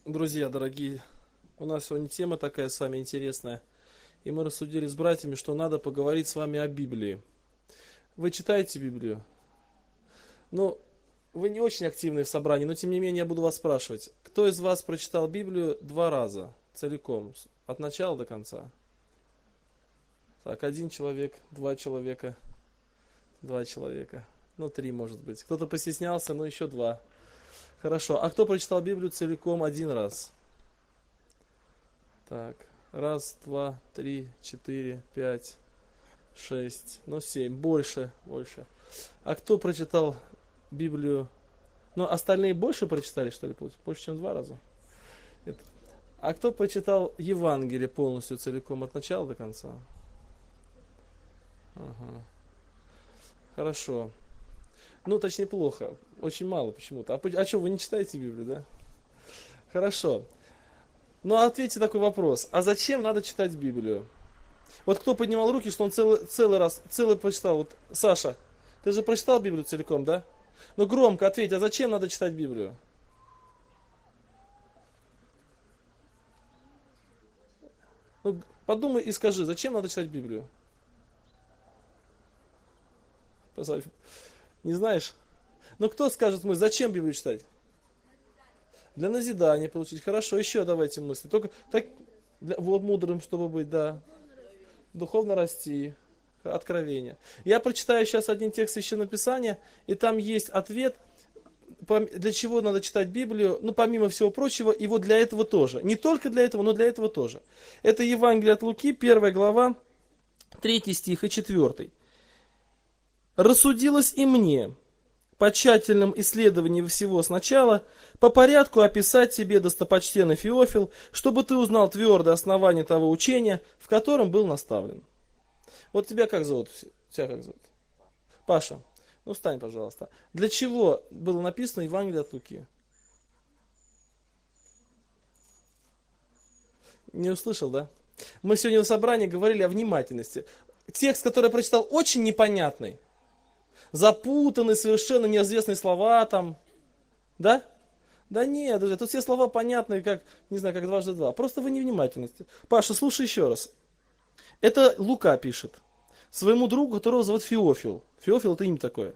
Друзья дорогие, у нас сегодня тема такая с вами интересная. И мы рассудили с братьями, что надо поговорить с вами о Библии. Вы читаете Библию? Ну, вы не очень активны в собрании, но тем не менее я буду вас спрашивать. Кто из вас прочитал Библию 2 раза, целиком, от начала до конца? Так, 1 человек, 2 человека, 2 человека. Ну, 3 может быть. Кто-то постеснялся, но еще 2. Хорошо. А кто прочитал Библию целиком 1 раз? Так, 1, 2, 3, 4, 5, 6, ну 7, больше. А кто прочитал Библию? Ну, остальные больше прочитали, что ли, больше, чем 2 раза? Это- А кто прочитал Евангелие полностью, целиком, от начала до конца? Ага, хорошо. Ну, точнее, плохо. Очень мало почему-то. А что, вы не читаете Библию, да? Хорошо. Ну, ответьте такой вопрос. А зачем надо читать Библию? Вот кто поднимал руки, что он целый прочитал? Вот, Саша, ты же прочитал Библию целиком, да? Ну громко ответь, а зачем надо читать Библию? Ну, подумай и скажи, зачем надо читать Библию? Не знаешь? Ну кто скажет мне, зачем Библию читать? Для назидания получить. Хорошо, еще давайте мысли. Только так, вот мудрым, чтобы быть, да. Духовно расти. Откровение. Я прочитаю сейчас один текст Священного Писания, и там есть ответ, для чего надо читать Библию, ну, помимо всего прочего, и вот для этого тоже. Не только для этого, но для этого тоже. Это Евангелие от Луки, 1 глава, 3 стих и 4. «Рассудилось и мне, по тщательном исследовании всего сначала, по порядку описать тебе, достопочтенный Феофил, чтобы ты узнал твердое основание того учения, в котором был наставлен». Вот тебя как зовут? Тебя как зовут? Паша. Ну, встань, пожалуйста. Для чего было написано Евангелие от Луки? Не услышал, да? Мы сегодня в собрании говорили о внимательности. Текст, который я прочитал, очень непонятный. Запутанный, совершенно неизвестные слова там. Да? Да нет, друзья, тут все слова понятные, как, не знаю, как дважды два. Просто вы невнимательности. Паша, слушай еще раз. Это Лука пишет. Своему другу, которого зовут Феофил. Феофил это имя такое.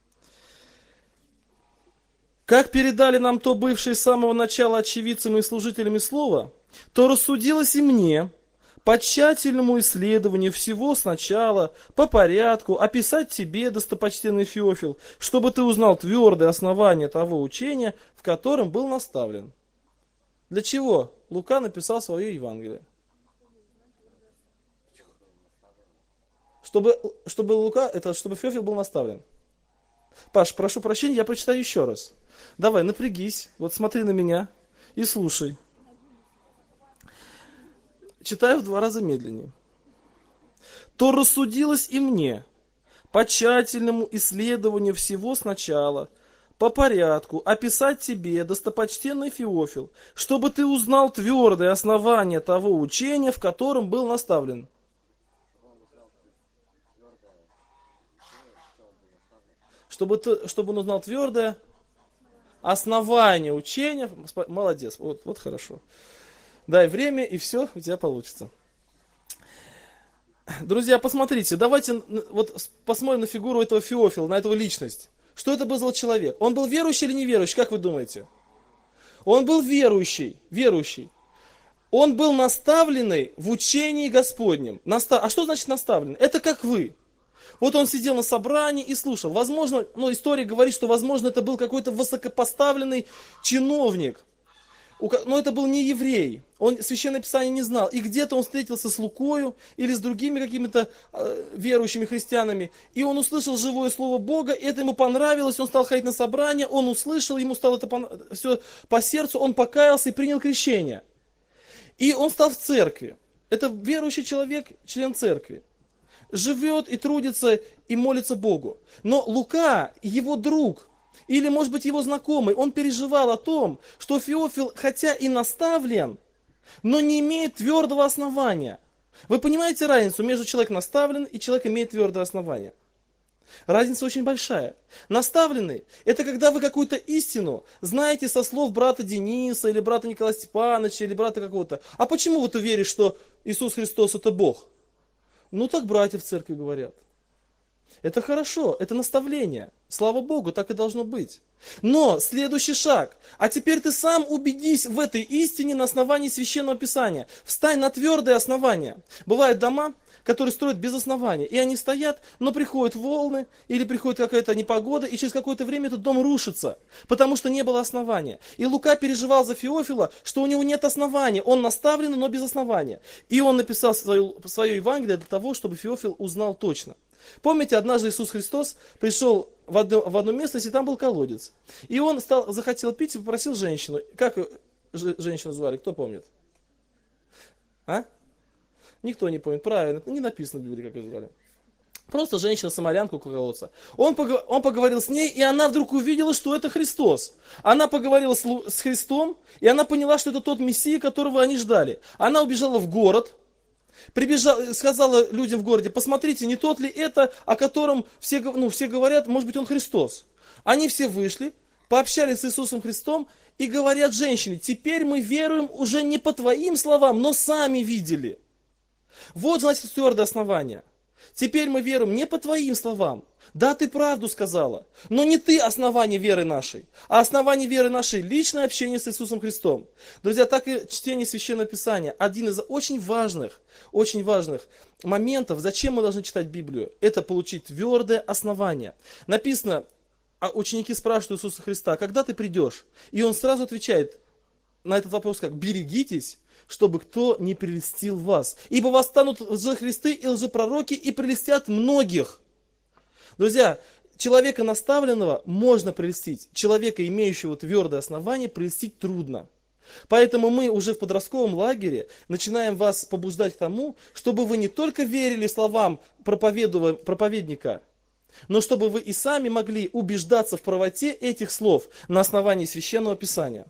Как передали нам то бывшие с самого начала очевидцами и служителями слова, то рассудилось и мне, по тщательному исследованию всего сначала, по порядку, описать тебе, достопочтенный Феофил, чтобы ты узнал твердое основание того учения, в котором был наставлен. Для чего Лука написал свое Евангелие? Чтобы Феофил был наставлен. Паш, прошу прощения, я прочитаю еще раз. Давай, напрягись, вот смотри на меня и слушай. Читаю в 2 раза медленнее. То рассудилось и мне, по тщательному исследованию всего сначала, по порядку, описать тебе, достопочтенный Феофил, чтобы ты узнал твердое основание того учения, в котором был наставлен. Чтобы он узнал твердое основание учения. Молодец, вот хорошо. Дай время, и все у тебя получится. Друзья, посмотрите, давайте вот посмотрим на фигуру этого Феофила, на эту личность. Что это был за человек? Он был верующий или неверующий, как вы думаете? Он был верующий. Он был наставленный в учении Господнем. А что значит наставленный? Это как вы. Вот он сидел на собрании и слушал. Возможно, история говорит, что, возможно, это был какой-то высокопоставленный чиновник. Но это был не еврей. Он Священное Писание не знал. И где-то он встретился с Лукою или с другими какими-то верующими христианами. И он услышал живое слово Бога. Это ему понравилось. Он стал ходить на собрание. Он услышал, ему стало это все по сердцу. Он покаялся и принял крещение. И он стал в церкви. Это верующий человек, член церкви. Живет и трудится и молится Богу. Но Лука, его друг, или, может быть, его знакомый, он переживал о том, что Феофил, хотя и наставлен, но не имеет твердого основания. Вы понимаете разницу между человеком наставлен и человек имеет твердое основание? Разница очень большая. Наставленный — это когда вы какую-то истину знаете со слов брата Дениса, или брата Николая Степановича, или брата какого-то. А почему вот ты веришь, что Иисус Христос — это Бог? Ну так братья в церкви говорят. Это хорошо, это наставление. Слава Богу, так и должно быть. Но следующий шаг. А теперь ты сам убедись в этой истине на основании Священного Писания. Встань на твердое основание. Бывают дома, которые строят без основания. И они стоят, но приходят волны, или приходит какая-то непогода, и через какое-то время этот дом рушится. Потому что не было основания. И Лука переживал за Феофила, что у него нет основания. Он наставлен, но без основания. И он написал свое Евангелие для того, чтобы Феофил узнал точно. Помните, однажды Иисус Христос пришел в одну местность, и там был колодец. И он захотел пить и попросил женщину. Как женщину звали, кто помнит? А? Никто не помнит, правильно, не написано в Библии, как ее звали. Просто женщина-самарянка у колодца. Он поговорил с ней, и она вдруг увидела, что это Христос. Она поговорила с Христом, и она поняла, что это тот Мессия, которого они ждали. Она убежала в город, прибежала, сказала людям в городе: посмотрите, не тот ли это, о котором все говорят, может быть, он Христос. Они все вышли, пообщались с Иисусом Христом и говорят женщине: теперь мы веруем уже не по твоим словам, но сами видели. Вот, значит, твердое основание. Теперь мы веруем не по твоим словам. Да, ты правду сказала, но не ты основание веры нашей, а основание веры нашей — личное общение с Иисусом Христом. Друзья, так и чтение Священного Писания — один из очень важных моментов, зачем мы должны читать Библию. Это получить твердое основание. Написано, ученики спрашивают Иисуса Христа: когда ты придешь? И он сразу отвечает на этот вопрос как: берегитесь, чтобы кто не прельстил вас. Ибо восстанут лжехристы и лжепророки, и прельстят многих. Друзья, человека наставленного можно прельстить. Человека, имеющего твердое основание, прельстить трудно. Поэтому мы уже в подростковом лагере начинаем вас побуждать к тому, чтобы вы не только верили словам проповедника, но чтобы вы и сами могли убеждаться в правоте этих слов на основании Священного Писания.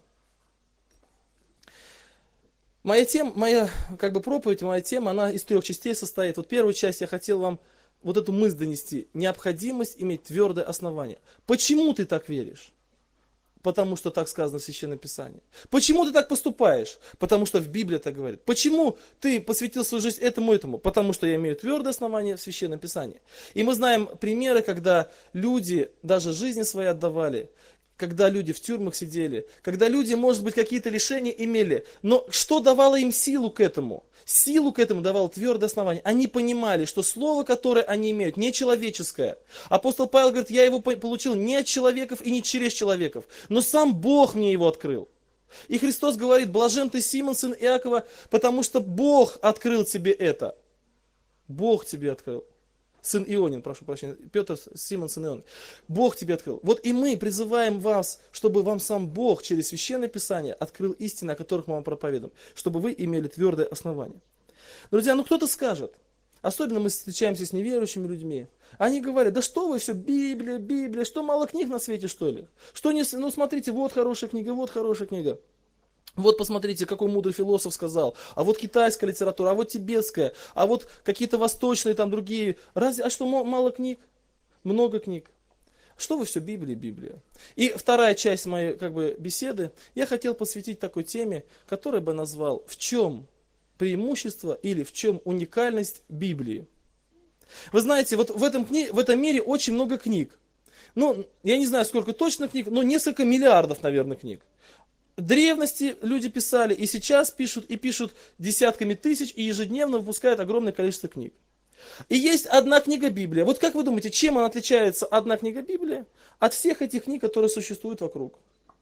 Моя проповедь, моя тема, она из 3 частей состоит. Вот первую часть я хотел вам вот эту мысль донести. Необходимость иметь твердое основание. Почему ты так веришь? Потому что так сказано в Священном Писании. Почему ты так поступаешь? Потому что в Библии так говорит. Почему ты посвятил свою жизнь этому? Потому что я имею твердое основание в Священном Писании. И мы знаем примеры, когда люди даже жизни свои отдавали, когда люди в тюрьмах сидели, когда люди, может быть, какие-то лишения имели. Но что давало им силу к этому? Силу к этому давало твердое основание. Они понимали, что слово, которое они имеют, не человеческое. Апостол Павел говорит: я его получил не от человеков и не через человеков, но сам Бог мне его открыл. И Христос говорит: блажен ты, Симон, сын Иакова, потому что Бог открыл тебе это. Бог тебе открыл. Сын Ионин, прошу прощения, Петр, Симон, сын Ионин. Бог тебе открыл. Вот и мы призываем вас, чтобы вам сам Бог через Священное Писание открыл истины, о которых мы вам проповедуем, чтобы вы имели твердое основание. Друзья, кто-то скажет, особенно мы встречаемся с неверующими людьми, они говорят: да что вы все, Библия, что мало книг на свете, что ли? Смотрите, вот хорошая книга, вот хорошая книга. Вот посмотрите, какой мудрый философ сказал. А вот китайская литература, а вот тибетская, а вот какие-то восточные там другие. А что, мало книг? Много книг. Что вы все, Библия. И вторая часть моей беседы я хотел посвятить такой теме, которую бы назвал: в чем преимущество или в чем уникальность Библии. Вы знаете, вот в этом мире очень много книг. Я не знаю, сколько точно книг, но несколько миллиардов, наверное, книг. В древности люди писали, и сейчас пишут десятками тысяч, и ежедневно выпускают огромное количество книг. И есть одна книга Библия. Вот как вы думаете, чем она отличается, одна книга Библия, от всех этих книг, которые существуют вокруг?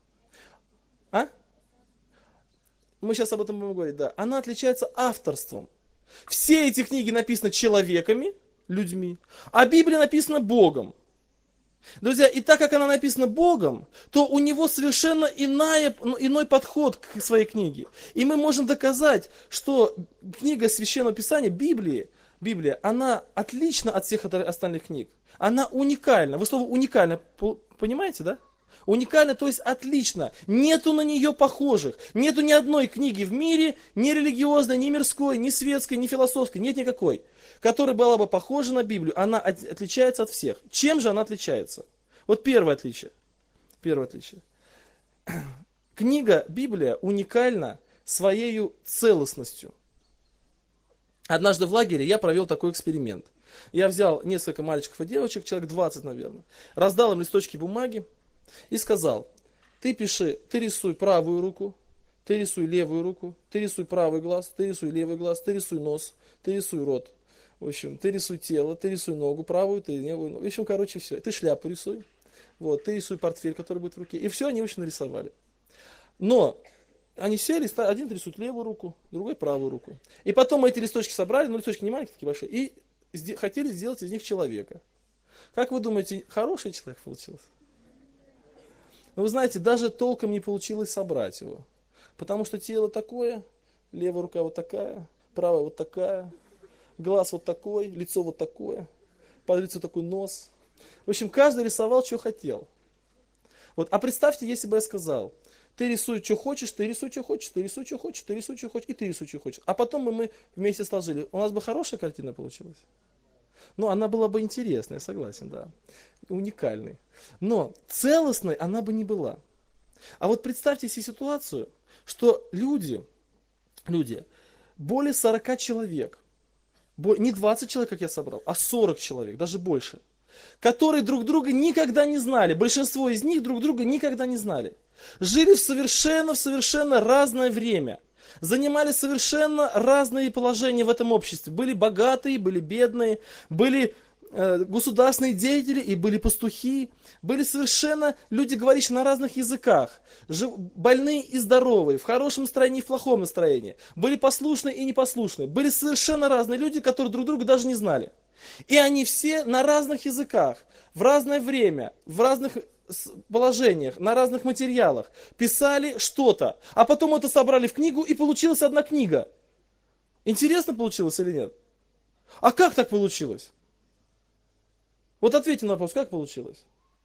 Мы сейчас об этом будем говорить, да. Она отличается авторством. Все эти книги написаны человеками, людьми, а Библия написана Богом. Друзья, и так как она написана Богом, то у него совершенно иной подход к своей книге. И мы можем доказать, что книга Священного Писания, Библия, она отлична от всех остальных книг. Она уникальна. Вы слово уникально понимаете, да? Уникально, то есть отлично. Нету на нее похожих. Нету ни одной книги в мире, ни религиозной, ни мирской, ни светской, ни философской. Нет никакой. которая была бы похожа на Библию, она отличается от всех. Чем же она отличается? Вот первое отличие. Первое отличие. Книга Библия уникальна своей целостностью. Однажды в лагере я провел такой эксперимент. Я взял несколько мальчиков и девочек, человек 20, наверное, раздал им листочки бумаги и сказал: ты пиши, ты рисуй правую руку, ты рисуй левую руку, ты рисуй правый глаз, ты рисуй левый глаз, ты рисуй нос, ты рисуй рот. В общем, ты рисуй тело, ты рисуй ногу правую, ты левую ногу. В общем, короче, все. Ты шляпу рисуй. Вот, ты рисуй портфель, который будет в руке. И все они очень нарисовали. Но они сели, один рисует левую руку, другой правую руку. И потом мы эти листочки собрали, ну листочки не маленькие, такие большие, и хотели сделать из них человека. Как вы думаете, хороший человек получился? Но вы знаете, даже толком не получилось собрать его. Потому что тело такое, левая рука вот такая, правая вот такая, глаз вот такой, лицо вот такое, под лицо такой нос. В общем, каждый рисовал, что хотел. Вот, а представьте, если бы я сказал: ты рисуй, что хочешь, ты рисуй, что хочешь, ты рисуй, что хочешь, ты рисуй, что хочешь, и ты рисуй, что хочешь. А потом мы вместе сложили. У нас бы хорошая картина получилась. Ну, она была бы интересная, согласен, да. Уникальной. Но целостной она бы не была. А вот представьте себе ситуацию, что люди, более 40 человек, не 20 человек, как я собрал, а 40 человек, даже больше, которые друг друга никогда не знали. Большинство из них друг друга никогда не знали. Жили в совершенно разное время. Занимали совершенно разные положения в этом обществе. Были богатые, были бедные, были государственные деятели и были пастухи. Были совершенно люди, говорящие на разных языках. Больные и здоровые, в хорошем настроении и в плохом настроении. Были послушные и непослушные. Были совершенно разные люди, которые друг друга даже не знали. И они все на разных языках, в разное время, в разных положениях, на разных материалах писали что-то. А потом это собрали в книгу, и получилась одна книга. Интересно получилось или нет? А как так получилось? Вот ответьте на вопрос, как получилось?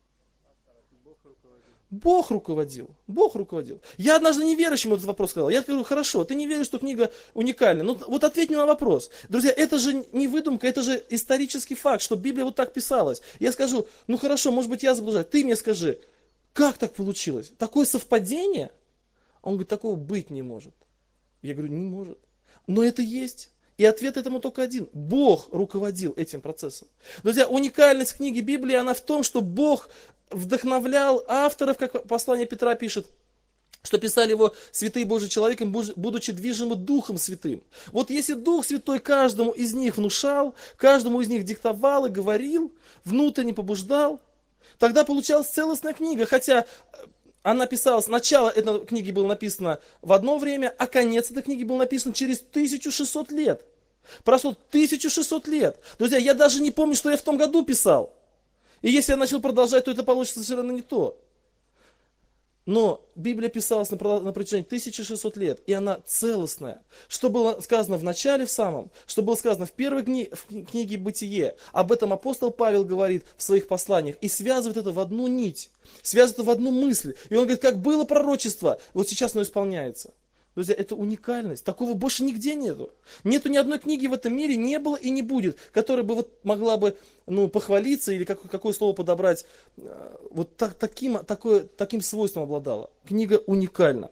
Бог руководил. Бог руководил. Я однажды неверующему этот вопрос сказал. Я говорю: хорошо, ты не веришь, что книга уникальна. Ну вот ответь мне на вопрос. Друзья, это же не выдумка, это же исторический факт, что Библия вот так писалась. Я скажу: ну хорошо, может быть я заблуждаюсь. Ты мне скажи, как так получилось? Такое совпадение? Он говорит: такого быть не может. Я говорю: не может. Но это есть. И ответ этому только один. Бог руководил этим процессом. Друзья, уникальность книги Библии, она в том, что Бог вдохновлял авторов, как послание Петра пишет, что писали его святые Божьи человеком, будучи движимы Духом Святым. Вот если Дух Святой каждому из них внушал, каждому из них диктовал и говорил, внутренне побуждал, тогда получалась целостная книга, хотя она писалась, начало этой книги было написано в одно время, а конец этой книги был написан через 1600 лет. Прошло 1600 лет. Друзья, я даже не помню, что я в том году писал. И если я начал продолжать, то это получится совершенно не то. Но Библия писалась на протяжении 1600 лет, и она целостная. Что было сказано в начале, в самом, что было сказано в первой книге «Бытие», об этом апостол Павел говорит в своих посланиях, и связывает это в одну нить, связывает это в одну мысль. И он говорит: как было пророчество, вот сейчас оно исполняется. Друзья, это уникальность. Такого больше нигде нету. Нету ни одной книги в этом мире, не было и не будет, которая бы вот могла бы похвалиться или какое слово подобрать, вот таким свойством обладала. Книга уникальна.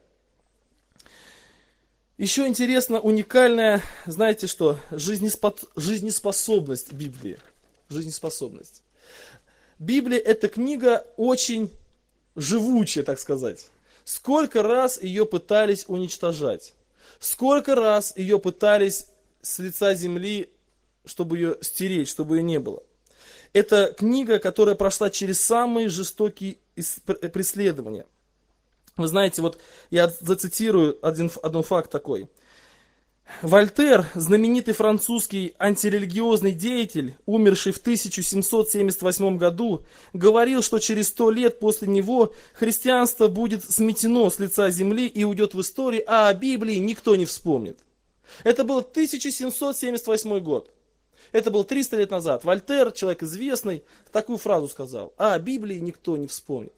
Еще интересно, уникальная, знаете что, жизнеспособность Библии. Жизнеспособность. Библия — это книга очень живучая, так сказать. Сколько раз ее пытались уничтожать, сколько раз ее пытались с лица земли, чтобы ее стереть, чтобы ее не было. Это книга, которая прошла через самые жестокие преследования. Вы знаете, вот я зацитирую один факт такой. Вольтер, знаменитый французский антирелигиозный деятель, умерший в 1778 году, говорил, что через 100 лет после него христианство будет сметено с лица земли и уйдет в историю, а о Библии никто не вспомнит. Это был 1778 год. Это было 300 лет назад. Вольтер, человек известный, такую фразу сказал: а о Библии никто не вспомнит.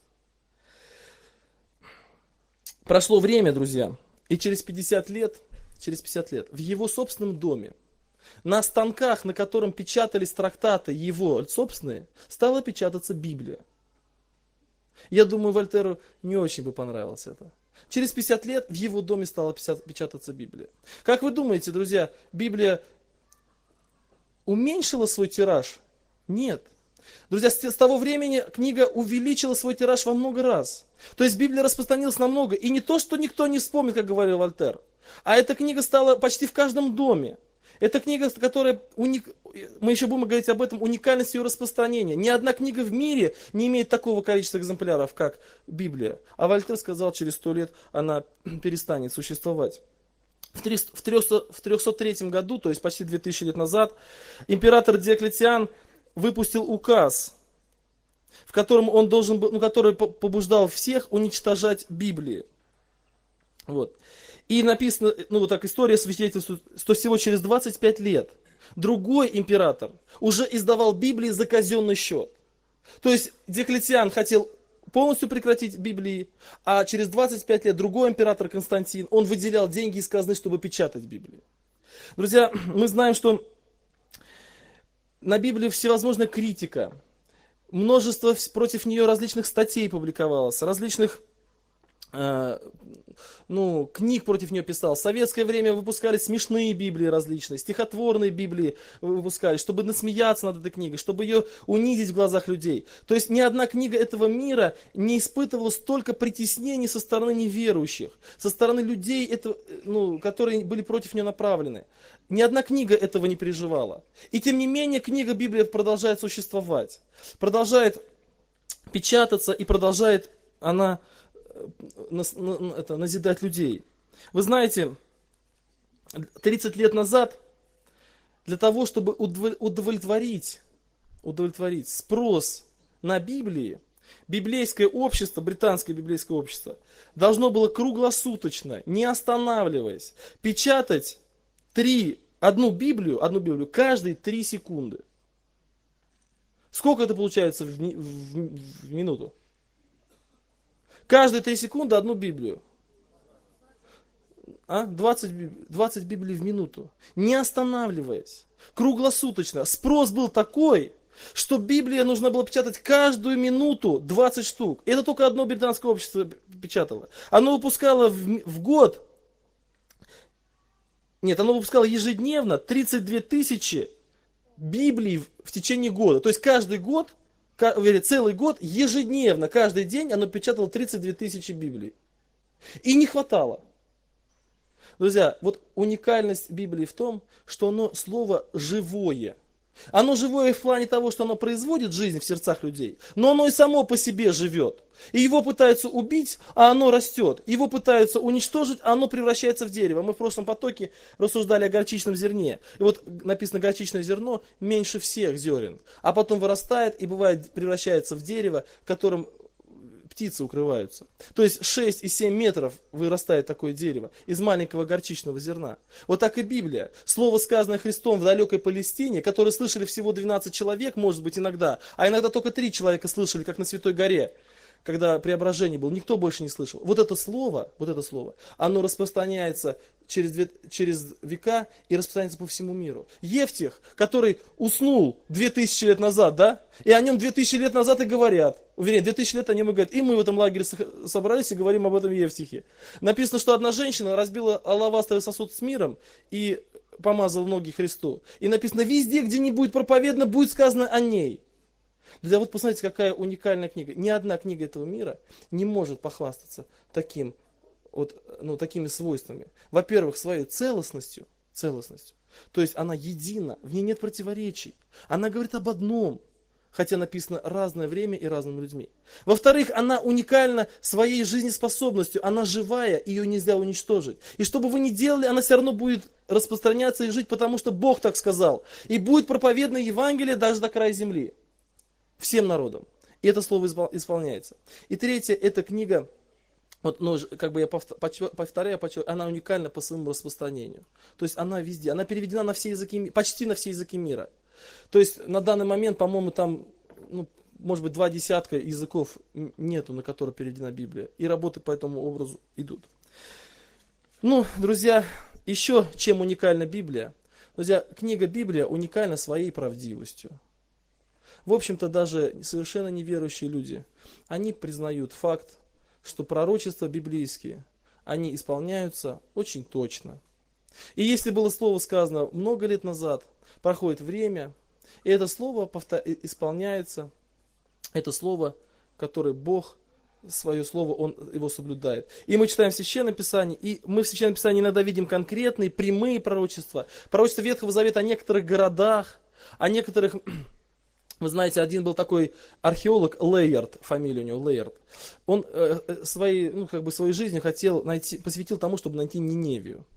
Прошло время, друзья, и через 50 лет в его собственном доме На станках, на котором печатались трактаты его собственные, стала печататься Библия. Я думаю, Вольтеру не очень бы понравилось это. Через 50 лет в его доме стала печататься Библия. Как вы думаете, друзья, Библия уменьшила свой тираж? Нет. Друзья, с того времени книга увеличила свой тираж во много раз. То есть Библия распространилась намного. И не то, что никто не вспомнит, как говорил Вольтер, а эта книга стала почти в каждом доме. Это книга, которая, мы еще будем говорить об этом, уникальность ее распространения. Ни одна книга в мире не имеет такого количества экземпляров, как Библия. А Вольтер сказал, через 100 лет она перестанет существовать. В 303 году, то есть почти 2000 лет назад, император Диоклетиан выпустил указ, в котором он должен был, который побуждал всех уничтожать Библии. Вот. И написано, вот так история свидетельствует, что всего через 25 лет другой император уже издавал Библии за казенный счет. То есть Диоклетиан хотел полностью прекратить Библии, а через 25 лет другой император Константин, он выделял деньги из казны, чтобы печатать Библию. Друзья, мы знаем, что на Библию всевозможная критика, множество против нее различных статей публиковалось, различных книг против нее писал. В советское время выпускали смешные Библии различные, стихотворные Библии выпускали, чтобы насмеяться над этой книгой, чтобы ее унизить в глазах людей. То есть ни одна книга этого мира не испытывала столько притеснений со стороны неверующих, со стороны людей, которые были против нее направлены. Ни одна книга этого не переживала. И тем не менее книга Библия продолжает существовать, продолжает печататься и продолжает она назидать людей. Вы знаете, 30 лет назад для того, чтобы удовлетворить спрос на Библии, библейское общество, британское библейское общество, должно было круглосуточно, не останавливаясь, печатать одну Библию каждые 3 секунды. Сколько это получается в минуту? Каждые 3 секунды одну Библию. 20 Библий в минуту. Не останавливаясь. Круглосуточно. Спрос был такой, что Библия нужно было печатать каждую минуту 20 штук. Это только одно британское общество печатало. Оно выпускало в год, оно выпускало ежедневно 32 тысячи Библий в течение года. То есть каждый год, целый год, ежедневно, каждый день оно печатало 32 тысячи Библий. И не хватало. Друзья, вот уникальность Библии в том, что оно слово живое. Оно живое в плане того, что оно производит жизнь в сердцах людей, но оно и само по себе живет. И его пытаются убить, а оно растет. Его пытаются уничтожить, а оно превращается в дерево. Мы в прошлом потоке рассуждали о горчичном зерне. И вот написано, горчичное зерно меньше всех зерен. А потом вырастает и бывает превращается в дерево, которым птицы укрываются. То есть 6 и 7 метров вырастает такое дерево из маленького горчичного зерна. Вот так и Библия. Слово, сказанное Христом в далекой Палестине, которое слышали всего 12 человек, может быть, иногда, а иногда только 3 человека слышали, как на Святой горе, когда преображение было, никто больше не слышал. Вот это слово, оно распространяется через века и распространяется по всему миру. Евтих, который уснул 2000 лет назад, да, и о нем 2000 лет назад и говорят. Уверен, 2000 лет о нем и говорят. И мы в этом лагере собрались и говорим об этом Евтихе. Написано, что одна женщина разбила алавастровый сосуд с миром и помазала ноги Христу. И написано, везде, где не будет проповедано, будет сказано о ней. Друзья, вот посмотрите, какая уникальная книга. Ни одна книга этого мира не может похвастаться такими свойствами. Во-первых, своей целостностью. То есть она едина, в ней нет противоречий. Она говорит об одном, хотя написано разное время и разными людьми. Во-вторых, она уникальна своей жизнеспособностью. Она живая, ее нельзя уничтожить. И что бы вы ни делали, она все равно будет распространяться и жить, потому что Бог так сказал. И будет проповедано Евангелие даже до края земли. Всем народам. И это слово исполняется. И третье, эта книга, я повторяю, она уникальна по своему распространению. То есть она везде, она переведена на все языки, почти на все языки мира. То есть на данный момент, по-моему, там, может быть, 20 языков нету, на которые переведена Библия. И работы по этому образу идут. Друзья, еще чем уникальна Библия? Друзья, книга Библия уникальна своей правдивостью. В общем-то, даже совершенно неверующие люди, они признают факт, что пророчества библейские, они исполняются очень точно. И если было слово сказано много лет назад, проходит время, и это слово исполняется, это слово, которое Бог, свое слово, Он его соблюдает. И мы читаем в Священном Писании, и мы в Священном Писании иногда видим конкретные, прямые пророчества. Пророчества Ветхого Завета о некоторых городах, о некоторых... Вы знаете, один был такой археолог, Лейерд, фамилия у него Лейерд. Он свою жизнь хотел найти, посвятил тому, чтобы найти Ниневию.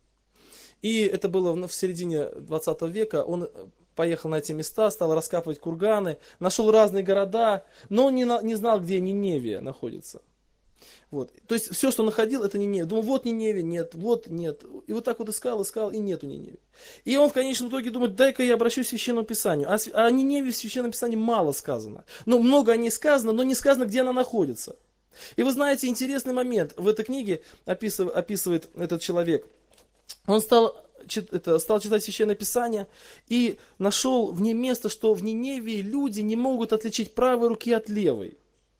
И это было в середине 20 века. Он поехал на эти места, стал раскапывать курганы, нашел разные города, но он не знал, где Ниневия находится. Вот. То есть все, что находил, это Ниневия. Думал, вот Ниневия, нет, вот нет. И вот так вот искал, и нету Ниневии. И он в конечном итоге думает, дай-ка я обращусь к Священному Писанию. О Ниневии в Священном Писании мало сказано. Ну, много о ней сказано, но не сказано, где она находится. И вы знаете, интересный момент в этой книге описывает этот человек. Он стал читать Священное Писание и нашел в ней место, что в Ниневии люди не могут отличить правой руки от левой.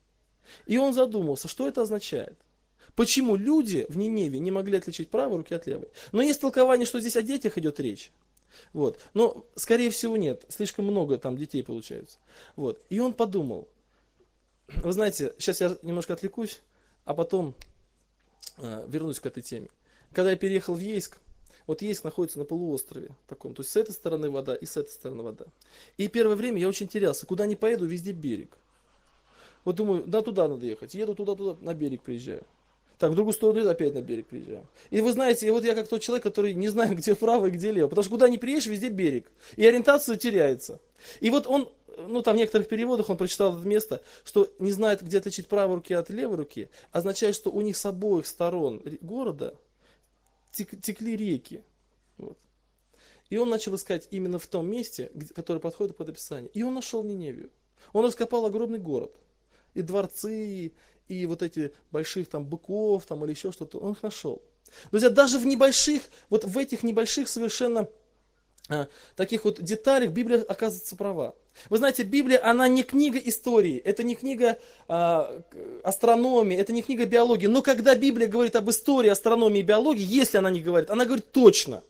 И он задумался, что это означает. Почему люди в Ниневии не могли отличить правую руки от левой? Но есть толкование, что здесь о детях идет речь. Вот. Но, скорее всего, нет. Слишком много там детей получается. Вот. И он подумал. Вы знаете, сейчас я немножко отвлекусь, а потом вернусь к этой теме. Когда я переехал в Ейск, вот Ейск находится на полуострове таком. То есть с этой стороны вода и с этой стороны вода. И первое время я очень терялся. Куда ни поеду, везде берег. Вот думаю, да, туда надо ехать. Еду туда, на берег приезжаю. Так, в другую сторону опять на берег приезжаю. И вы знаете, и вот я как тот человек, который не знает, где право и где лево. Потому что куда ни приедешь, везде берег. И ориентация теряется. И вот он, там в некоторых переводах он прочитал это место, что не знает, где отличить правой руки от левой руки, означает, что у них с обоих сторон города текли реки. Вот. И он начал искать именно в том месте, которое подходит под описание. И он нашел Ниневию. Он раскопал огромный город. И дворцы, и вот эти больших там быков, там или еще что-то, он их нашел. Друзья, даже в небольших, вот в этих небольших совершенно таких вот деталях Библия оказывается права. Вы знаете, Библия, она не книга истории, это не книга астрономии, это не книга биологии. Но когда Библия говорит об истории, астрономии и биологии, если она не говорит, она говорит точно.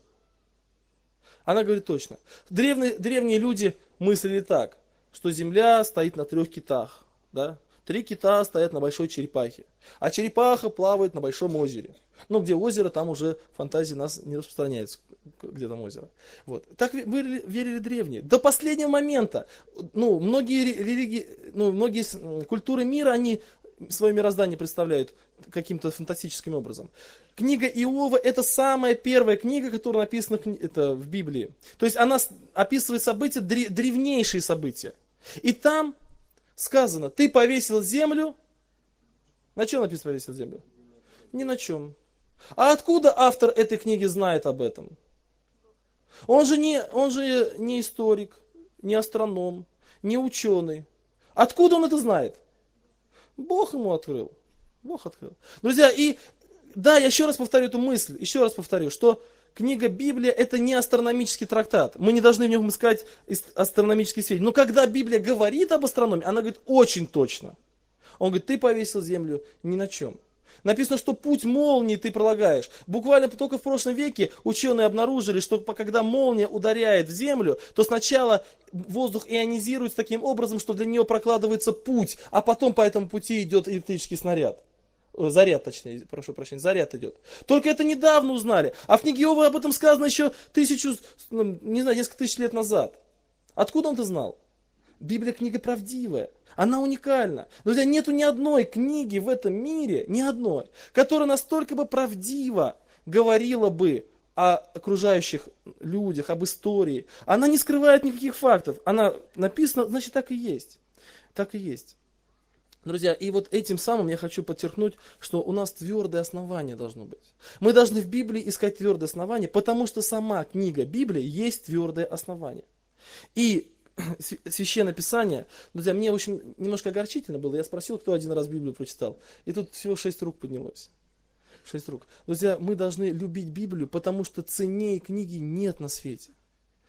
Она говорит точно. Древние люди мыслили так, что Земля стоит на 3 китах. Да? 3 кита стоят на большой черепахе, а черепаха плавает на большом озере. Ну, где озеро, там уже фантазии нас не распространяется, где там озеро. Вот. Так верили древние. До последнего момента. Многие религии, многие культуры мира, они свое мироздание представляют каким-то фантастическим образом. Книга Иова — это самая первая книга, которая написана в Библии. То есть она описывает события, древнейшие события. И там сказано, ты повесил землю. На чем написано повесил землю? Ни на чем. А откуда автор этой книги знает об этом? Он же не историк, не астроном, не ученый. Откуда он это знает? Бог ему открыл. Бог открыл. Друзья, я еще раз повторю эту мысль, что книга Библия — это не астрономический трактат. Мы не должны в нем искать астрономические сведения. Но когда Библия говорит об астрономии, она говорит очень точно. Он говорит, ты повесил землю ни на чем. Написано, что путь молнии ты пролагаешь. Буквально только в прошлом веке ученые обнаружили, что когда молния ударяет в землю, то сначала воздух ионизируется таким образом, что для нее прокладывается путь, а потом по этому пути идет электрический снаряд. Заряд, точнее, прошу прощения, заряд идет. Только это недавно узнали. А в книге Иова об этом сказано еще несколько тысяч лет назад. Откуда он это знал? Библия книга правдивая. Она уникальна. Друзья, нету ни одной книги в этом мире, ни одной, которая настолько бы правдиво говорила бы о окружающих людях, об истории. Она не скрывает никаких фактов. Она написана, значит, так и есть. Так и есть. Друзья, и вот этим самым я хочу подчеркнуть, что у нас твердое основание должно быть. Мы должны в Библии искать твердое основание, потому что сама книга Библии есть твердое основание. И Священное Писание, друзья, мне очень немножко огорчительно было. Я спросил, кто один раз Библию прочитал. И тут всего 6 рук поднялось. 6 рук. Друзья, мы должны любить Библию, потому что ценнее книги нет на свете.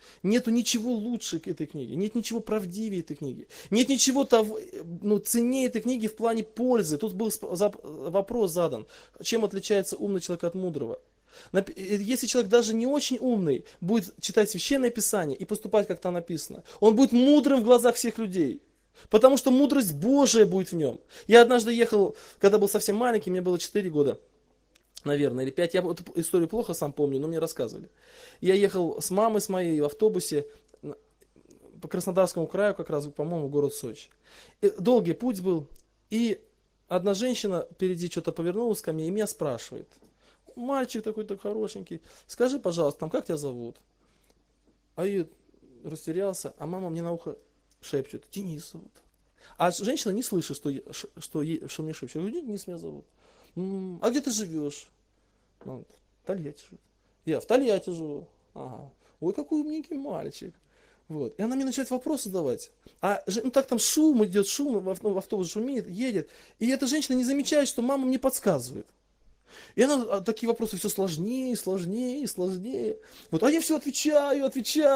Нету ничего лучше к этой книге, нет ничего правдивее этой книги, нет ничего того, ценнее этой книги в плане пользы. Тут был вопрос задан, чем отличается умный человек от мудрого. Если человек даже не очень умный, будет читать Священное Писание и поступать, как там написано, он будет мудрым в глазах всех людей. Потому что мудрость Божия будет в нем. Я однажды ехал, когда был совсем маленький, мне было 4 года, наверное, или 5. Я эту историю плохо сам помню, но мне рассказывали. Я ехал с мамой, с моей в автобусе по Краснодарскому краю, как раз, по-моему, город Сочи. И долгий путь был, и одна женщина впереди что-то повернулась ко мне и меня спрашивает. Мальчик такой-то хорошенький, скажи, пожалуйста, там как тебя зовут? А я растерялся, а мама мне на ухо шепчет, Денис зовут. А женщина не слышит, что мне шепчет. Я говорю, Денис меня зовут. А где ты живешь? В Тольятти живу. Я в Тольятти живу. Ага. Ой, какой умненький мальчик. Вот. И она мне начинает вопросы задавать. Так там шум идет, шум, автобус шумит, едет. И эта женщина не замечает, что мама мне подсказывает. И она такие вопросы все сложнее, сложнее, сложнее. Вот, а я все отвечаю.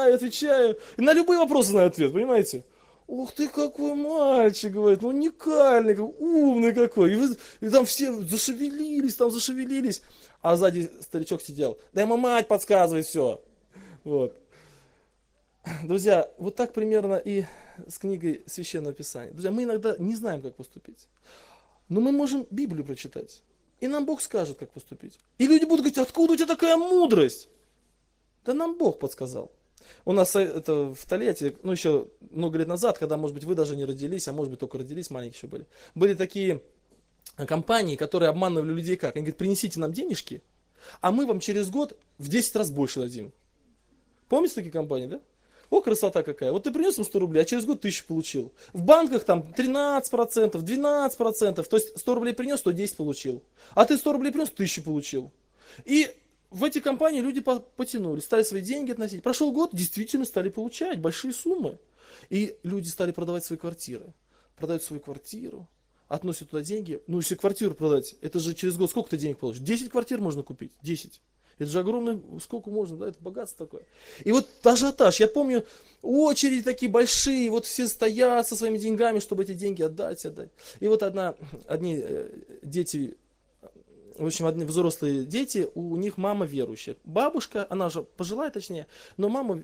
И на любые вопросы знаю ответ, понимаете? Ух ты, какой мальчик, говорит, уникальный, умный какой. И там все зашевелились. А сзади старичок сидел. Да ему мать подсказывает все. Вот. Друзья, вот так примерно и с книгой Священного Писания. Друзья, мы иногда не знаем, как поступить. Но мы можем Библию прочитать. И нам Бог скажет, как поступить. И люди будут говорить, откуда у тебя такая мудрость? Да нам Бог подсказал. У нас это в Тольятти, еще много лет назад, когда, может быть, вы даже не родились, а может быть, только родились, маленькие еще были. Были такие компании, которые обманывали людей как? Они говорят, принесите нам денежки, а мы вам через год в 10 раз больше дадим. Помните такие компании, да? О, красота какая. Вот ты принес им 100 рублей, а через год 1000 получил. В банках там 13%, 12%. То есть 100 рублей принес, 110 получил. А ты 100 рублей принес, 1000 получил. И в эти компании люди потянули, стали свои деньги относить. Прошел год, действительно стали получать большие суммы. И люди стали продавать свои квартиры. Продают свою квартиру, относят туда деньги. Ну, если квартиру продать, это же через год сколько ты денег получишь? 10 квартир можно купить, 10. Это же огромное, сколько можно, да, это богатство такое. И вот ажиотаж, я помню, очереди такие большие, вот все стоят со своими деньгами, чтобы эти деньги отдать. И вот одни дети, в общем, одни взрослые дети, у них мама верующая. Бабушка, она же пожилая, точнее, но мама,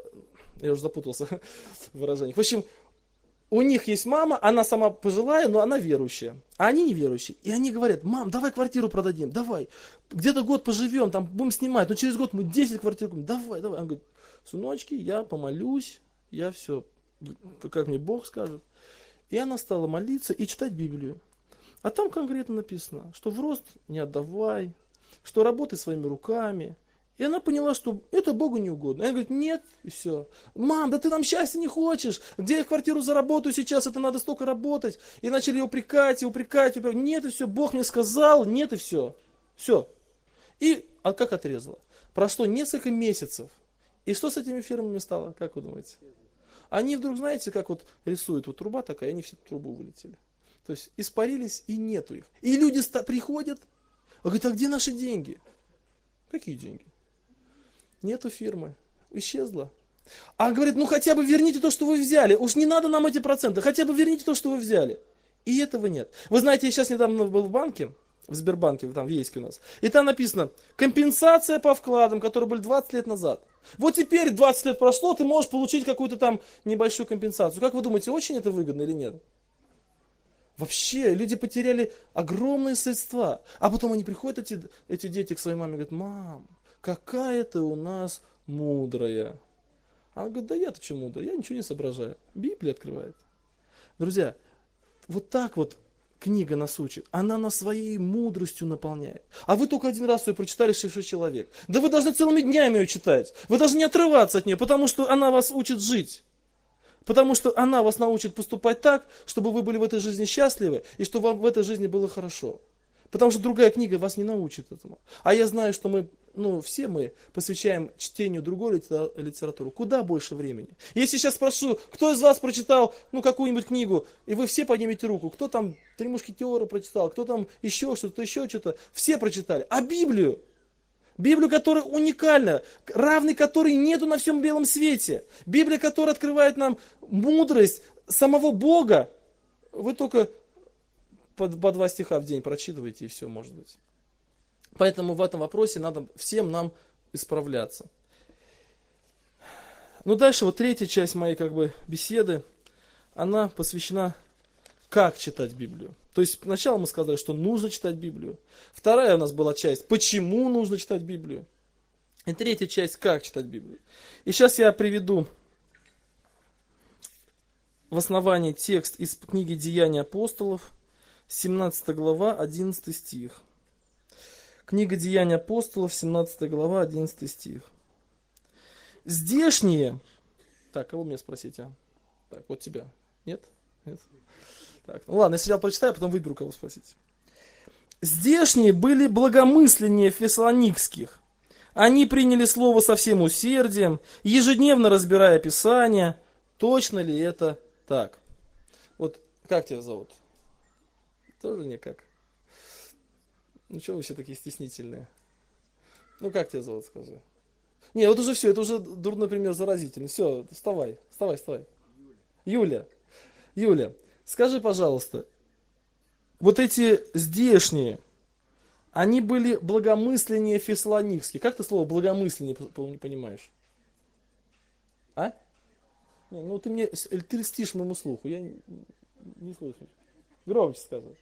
я уже запутался в выражениях. В общем, у них есть мама, она сама пожилая, но она верующая. А они не верующие. И они говорят, мам, давай квартиру продадим, давай. Где-то год поживем, там будем снимать, но через год мы 10 квартир купим. Давай. Она говорит, сыночки, я помолюсь, я все, как мне Бог скажет. И она стала молиться и читать Библию. А там конкретно написано, что в рост не отдавай, что работай своими руками. И она поняла, что это Богу не угодно. Она говорит, нет, и все. Мам, да ты нам счастья не хочешь. Где я квартиру заработаю сейчас, это надо столько работать. И начали ее упрекать. Нет, и все, Бог мне сказал, нет, и все. Все. И как отрезала? Прошло несколько месяцев. И что с этими фирмами стало, как вы думаете? Они вдруг, знаете, как вот рисуют, вот труба такая, и они все в трубу вылетели. То есть испарились, и нету их. И люди приходят, говорят, а где наши деньги? Какие деньги? Нету фирмы. Исчезла. А говорит, ну хотя бы верните то, что вы взяли. Уж не надо нам эти проценты. Хотя бы верните то, что вы взяли. И этого нет. Вы знаете, я сейчас недавно был в банке, в Сбербанке, там в Ейске у нас. И там написано, компенсация по вкладам, которые были 20 лет назад. Вот теперь 20 лет прошло, ты можешь получить какую-то там небольшую компенсацию. Как вы думаете, очень это выгодно или нет? Вообще, люди потеряли огромные средства. А потом они приходят, эти дети, к своей маме, говорят, мам, какая ты у нас мудрая. Она говорит, да я-то что мудрая, я ничего не соображаю. Библия открывает. Друзья, вот так вот книга нас учит. Она нас своей мудростью наполняет. А вы только один раз ее прочитали, что человек. Да вы должны целыми днями ее читать. Вы должны не отрываться от нее, потому что она вас учит жить. Потому что она вас научит поступать так, чтобы вы были в этой жизни счастливы, и чтобы вам в этой жизни было хорошо. Потому что другая книга вас не научит этому. А я знаю, что все мы посвящаем чтению другой литературы куда больше времени. Если сейчас спрошу, кто из вас прочитал какую-нибудь книгу, и вы все поднимете руку, кто там «Три мушкетера» прочитал, кто там еще что-то, все прочитали. А Библию? Библию, которая уникальна, равной которой нету на всем белом свете. Библия, которая открывает нам мудрость самого Бога. Вы только по 2 стиха в день прочитываете, и все, может быть. Поэтому в этом вопросе надо всем нам исправляться. Ну, дальше вот третья часть моей беседы, она посвящена, как читать Библию. То есть сначала мы сказали, что нужно читать Библию. Вторая у нас была часть, почему нужно читать Библию. И третья часть, как читать Библию. И сейчас я приведу в основании текст из книги «Деяния апостолов», 17 глава, 11 стих. Книга «Деяния апостолов», 17 глава, 11 стих. Здешние... Так, кого мне спросить, а? Так, вот тебя. Нет? Нет? Так, ну ладно, если я прочитаю, потом выберу, кого спросить. Здешние были благомысленнее фессалоникских. Они приняли слово со всем усердием, ежедневно разбирая Писание. Точно ли это так? Вот как тебя зовут? Тоже никак. Ну что вы все такие стеснительные? Ну как тебя зовут, скажи? Не, вот уже все, это уже дурной пример заразительный. Все, вставай. Юля. Юля, скажи, пожалуйста, вот эти здешние, они были благомысленнее фессалоникские. Как ты слово благомысленнее понимаешь? А? Не, ну ты льстишь моему слуху, я не слышу. Громче скажи.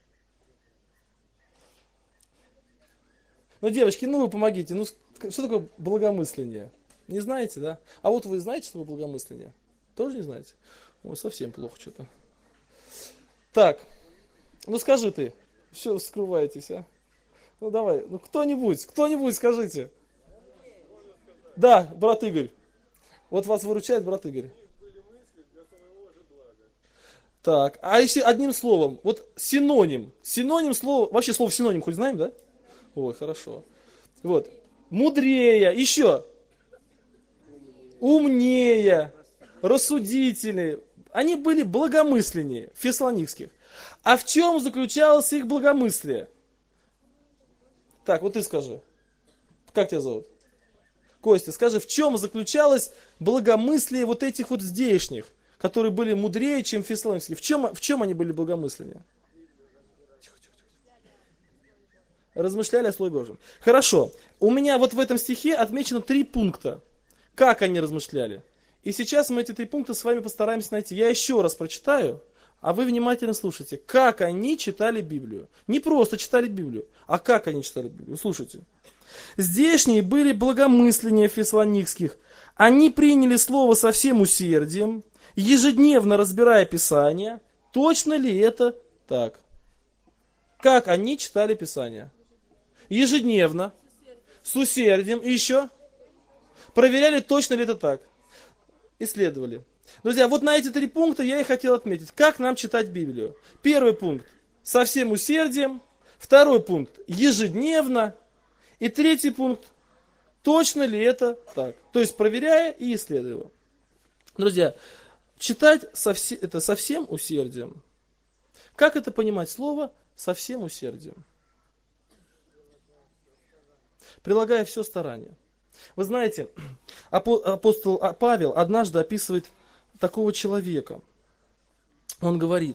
Ну, девочки, ну вы помогите. Ну, что такое благомысление? Не знаете, да? А вот вы знаете, что такое благомысление? Тоже не знаете? Ой, совсем плохо что-то. Так, ну скажи ты. Все скрываетесь, а? Ну давай, ну кто-нибудь скажите. Да, брат Игорь. Вот вас выручает брат Игорь. Так, а если одним словом, вот синоним. Синоним слова, вообще слово синоним хоть знаем, да? Ой, хорошо. Вот. Мудрее, еще. Умнее, рассудительнее. Они были благомысленнее фессалоникских. А в чем заключалось их благомыслие? Так, вот ты скажи. Как тебя зовут? Костя, скажи, в чем заключалось благомыслие вот этих вот здешних, которые были мудрее, чем фессалоникские? В чем они были благомысленнее? Размышляли о Слове Божьем. Хорошо. У меня вот в этом стихе отмечено 3 пункта. Как они размышляли. И сейчас мы эти 3 пункта с вами постараемся найти. Я еще раз прочитаю, а вы внимательно слушайте. Как они читали Библию. Не просто читали Библию, а как они читали Библию. Слушайте. Здешние были благомысленнее фессалоникских. Они приняли слово со всем усердием, ежедневно разбирая Писание. Точно ли это так? Как они читали Писание? Ежедневно, с усердием, и еще проверяли, точно ли это так. Исследовали. Друзья, вот на эти 3 пункта я и хотел отметить. Как нам читать Библию? Первый пункт со всем усердием. Второй пункт ежедневно. И третий пункт точно ли это так. То есть проверяя и исследуя. Друзья, читать это со всем усердием. Как это понимать слово со всем усердием? Прилагая все старание. Вы знаете, апостол Павел однажды описывает такого человека. Он говорит: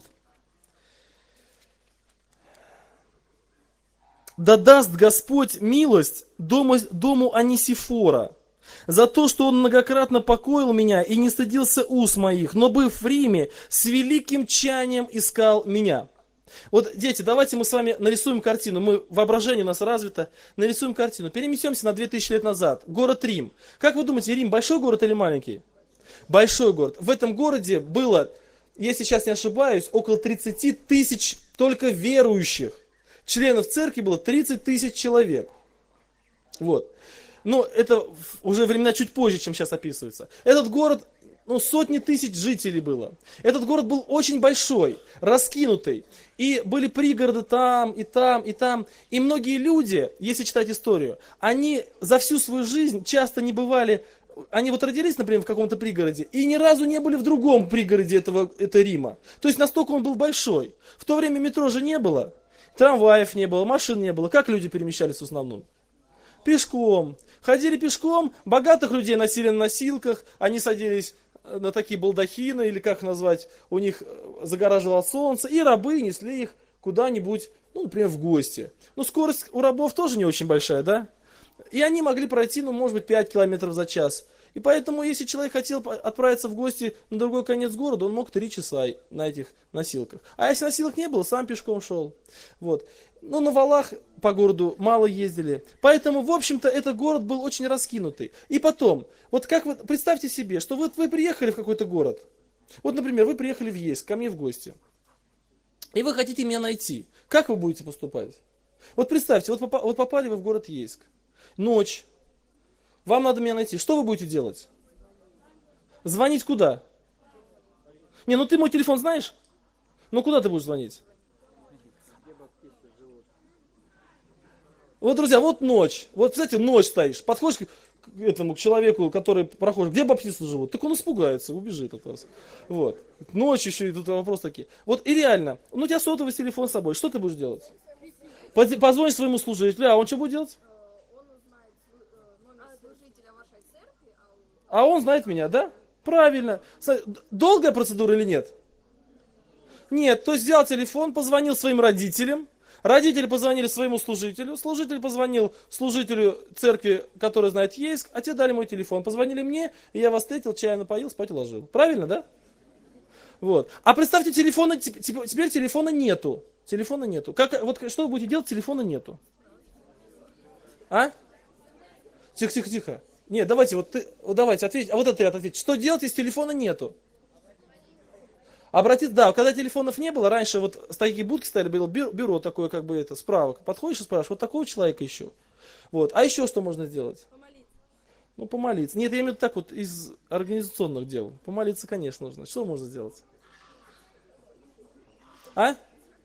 да даст Господь милость дому Анисифора за то, что он многократно покоил меня и не стыдился уст моих, но, быв в Риме, с великим чаянием искал меня. Вот, дети, давайте мы с вами нарисуем картину. Воображение у нас развито. Нарисуем картину. Переместимся на 2000 лет назад. Город Рим. Как вы думаете, Рим большой город или маленький? Большой город. В этом городе было, если сейчас не ошибаюсь, около 30 тысяч только верующих. Членов церкви было 30 тысяч человек. Вот. Но это уже времена чуть позже, чем сейчас описывается. Этот город, сотни тысяч жителей было. Этот город был очень большой, раскинутый. И были пригороды там, и там, и там. И многие люди, если читать историю, они за всю свою жизнь часто не бывали. Они вот родились, например, в каком-то пригороде, и ни разу не были в другом пригороде этого Рима. То есть настолько он был большой. В то время метро же не было, трамваев не было, машин не было. Как люди перемещались в основном? Пешком. Ходили пешком, богатых людей носили на носилках, они садились на такие балдахины, или как назвать, у них загораживало солнце, и рабы несли их куда-нибудь, ну, например, в гости. Ну, скорость у рабов тоже не очень большая, да? И они могли пройти, ну, может быть, 5 километров за час. И поэтому, если человек хотел отправиться в гости на другой конец города, он мог 3 часа на этих носилках. А если носилок не было, сам пешком шел. Вот. Ну, на валах по городу мало ездили. Поэтому, в общем-то, этот город был очень раскинутый. И потом, вот как вы, представьте себе, что вот вы приехали в какой-то город. Вот, например, вы приехали в Ейск, ко мне в гости. И вы хотите меня найти. Как вы будете поступать? Вот представьте, вот попали вы в город Ейск. Ночь. Вам надо меня найти. Что вы будете делать? Звонить куда? Не, ну ты мой телефон знаешь? Ну куда ты будешь звонить? Вот, друзья, вот ночь. Вот, кстати, ночь стоишь. Подходишь к этому, к человеку, который проходит. Где баптисты живут? Так он испугается, убежит от вас. Вот. Ночь еще идут вопросы такие. Вот и реально. Ну у тебя сотовый телефон с собой. Что ты будешь делать? Позвонишь своему служителю. А он что будет делать? А он знает меня, да? Правильно. Долгая процедура или нет? Нет. То есть взял телефон, позвонил своим родителям. Родители позвонили своему служителю. Служитель позвонил служителю церкви, который знает Ейск. А те дали мой телефон. Позвонили мне, и я вас встретил, чай напоил, спать уложил. Правильно, да? Вот. А представьте, телефона, теперь телефона нету. Телефона нету. Вот что вы будете делать, телефона нету? А? Тихо, тихо, тихо. Нет, давайте, давайте, ответь, а вот это ответь. Что делать, если телефона нету? Да, когда телефонов не было, раньше вот такие будки стояли, было бюро такое, как бы это, справок. Подходишь и спрашиваешь, вот такого человека ищу. Вот. А еще что можно сделать? Помолиться. Ну, помолиться. Нет, я имею в виду так вот из организационных дел. Помолиться, конечно, нужно. Что можно сделать? А?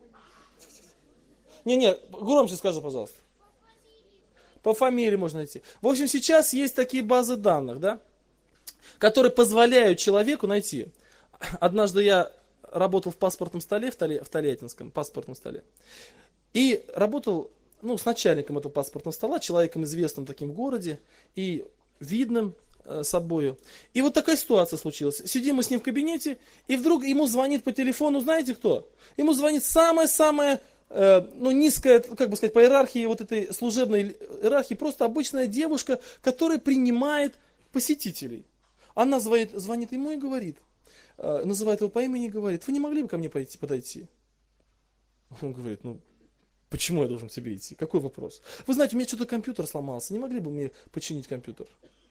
Не, громче скажи, пожалуйста. По фамилии можно найти. В общем, сейчас есть такие базы данных, да, которые позволяют человеку найти. Однажды я работал в паспортном столе, в Тольяттинском паспортном столе. И работал, ну, с начальником этого паспортного стола, человеком известным таким в городе и видным собою. И вот такая ситуация случилась. Сидим мы с ним в кабинете, и вдруг ему звонит по телефону, знаете кто? Ему звонит самая-самая, ну, низкая, как бы сказать, по иерархии, вот этой служебной иерархии, просто обычная девушка, которая принимает посетителей. Она звонит ему и говорит, называет его по имени и говорит, вы не могли бы ко мне подойти? Он говорит, ну, почему я должен к тебе идти? Какой вопрос? Вы знаете, у меня что-то компьютер сломался, не могли бы мне починить компьютер?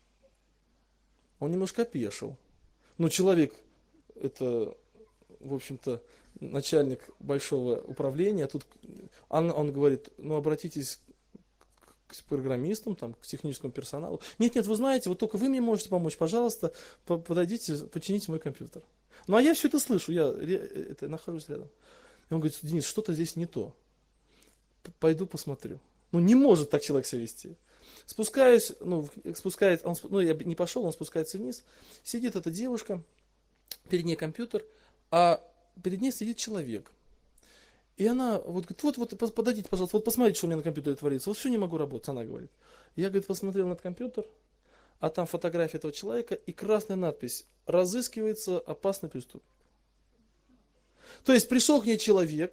Он немножко опешил. Ну, человек, это, в общем-то, начальник большого управления, тут он говорит, ну, обратитесь к программистам, там, к техническому персоналу. Нет, вы знаете, вот только вы мне можете помочь, пожалуйста, подойдите, почините мой компьютер. Ну, а я все это слышу, я нахожусь рядом. И он говорит, Денис, что-то здесь не то. Пойду посмотрю. Ну, не может так человек себя вести. Спускаюсь, я не пошел, он спускается вниз. Сидит эта девушка, перед ней компьютер, а перед ней сидит человек. И она вот говорит, вот подойдите, пожалуйста, вот посмотрите, что у меня на компьютере творится. Вот все не могу работать, она говорит. Я, говорит, посмотрел на компьютер, а там фотография этого человека и красная надпись «Разыскивается опасный преступник». То есть пришел к ней человек,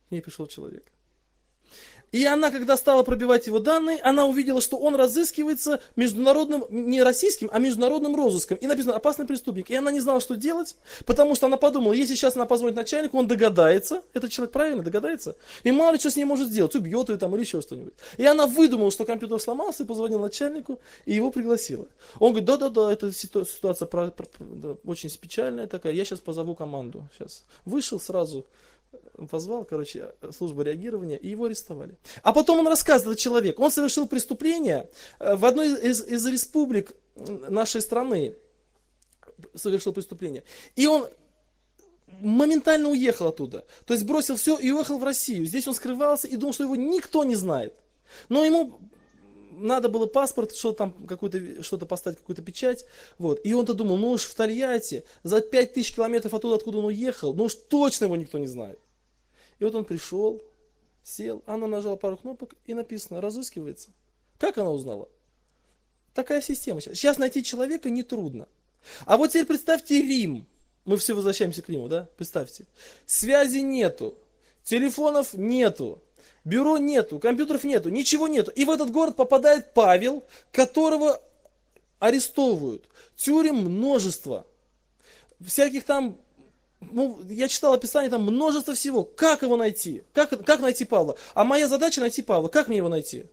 и она, когда стала пробивать его данные, она увидела, что он разыскивается международным, не российским, а международным розыском. И написано «опасный преступник». И она не знала, что делать, потому что она подумала, если сейчас она позвонит начальнику, он догадается, этот человек правильно догадается, и мало ли что с ней может сделать, убьет ее там или еще что-нибудь. И она выдумала, что компьютер сломался, и позвонила начальнику, и его пригласила. Он говорит, да, эта ситуация очень печальная такая, я сейчас позову команду. Сейчас. Вышел сразу. Позвал, служба реагирования, и его арестовали. А потом он рассказывает, этот человек, он совершил преступление в одной из республик нашей страны, совершил преступление. И он моментально уехал оттуда. То есть бросил все и уехал в Россию. Здесь он скрывался и думал, что его никто не знает. Но ему надо было паспорт, что-то поставить, какую-то печать. Вот. И он-то думал, ну уж в Тольятти, за 5000 километров оттуда, откуда он уехал, ну уж точно его никто не знает. И вот он пришел, сел, она нажала пару кнопок и написано, разыскивается. Как она узнала? Такая система. Сейчас найти человека нетрудно. А вот теперь представьте Рим. Мы все возвращаемся к Риму, да? Представьте. Связи нету, телефонов нету, бюро нету, компьютеров нету, ничего нету. И в этот город попадает Павел, которого арестовывают. Тюрем множество. Всяких там, ну, я читал описание, там множество всего. Как его найти? Как найти Павла? А моя задача найти Павла. Как мне его найти?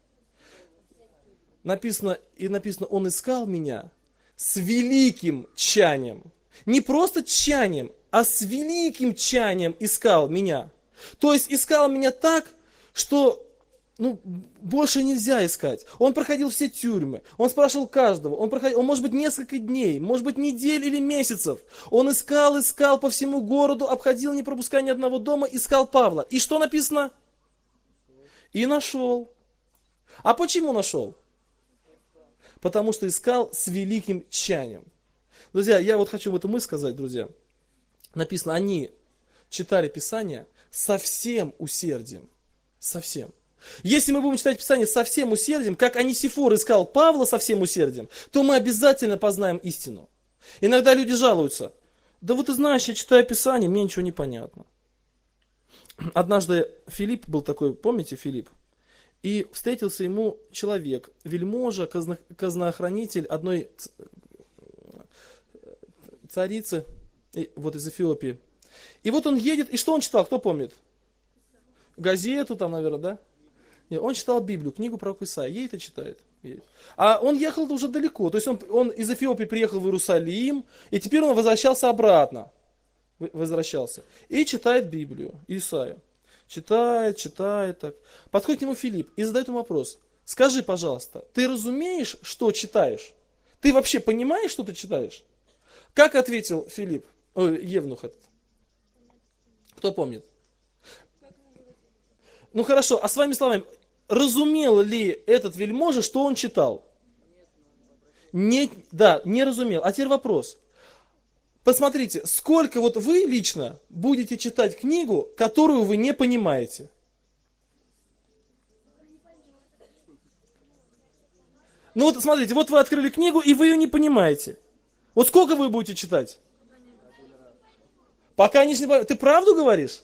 Написано, он искал меня с великим тщанием. Не просто тщанием, а с великим тщанием искал меня. То есть искал меня так, что больше нельзя искать. Он проходил все тюрьмы, он спрашивал каждого, он может быть несколько дней, может быть недель или месяцев. Он искал по всему городу, обходил, не пропуская ни одного дома, искал Павла. И что написано? И нашел. А почему нашел? Потому что искал с великим тщанием. Друзья, я вот хочу в эту мысль сказать, друзья. Написано, они читали Писание со всем усердием. Со всем. Если мы будем читать Писание со всем усердием, как Анисифор искал Павла со всем усердием, то мы обязательно познаем истину. Иногда люди жалуются. Да вот ты знаешь, я читаю Писание, мне ничего не понятно. Однажды Филипп был такой, помните Филипп? И встретился ему человек, вельможа, казноохранитель одной царицы, вот из Эфиопии. И вот он едет, и что он читал, кто помнит? Газету там, наверное, да? Нет, он читал Библию, книгу пророка Исаии, едет и читает. А он ехал уже далеко, то есть он из Эфиопии приехал в Иерусалим, и теперь он возвращался обратно. И читает Библию, Исаию. Читает так. Подходит к нему Филипп и задает ему вопрос. Скажи, пожалуйста, ты разумеешь, что читаешь? Ты вообще понимаешь, что ты читаешь? Как ответил Филипп, Евнух этот? Кто помнит? Ну хорошо, а своими словами, разумел ли этот вельможа, что он читал? Не разумел. А теперь вопрос. Посмотрите, сколько вот вы лично будете читать книгу, которую вы не понимаете? Ну вот смотрите, вот вы открыли книгу, и вы ее не понимаете. Вот сколько вы будете читать? Пока не понимаете. Ты правду говоришь?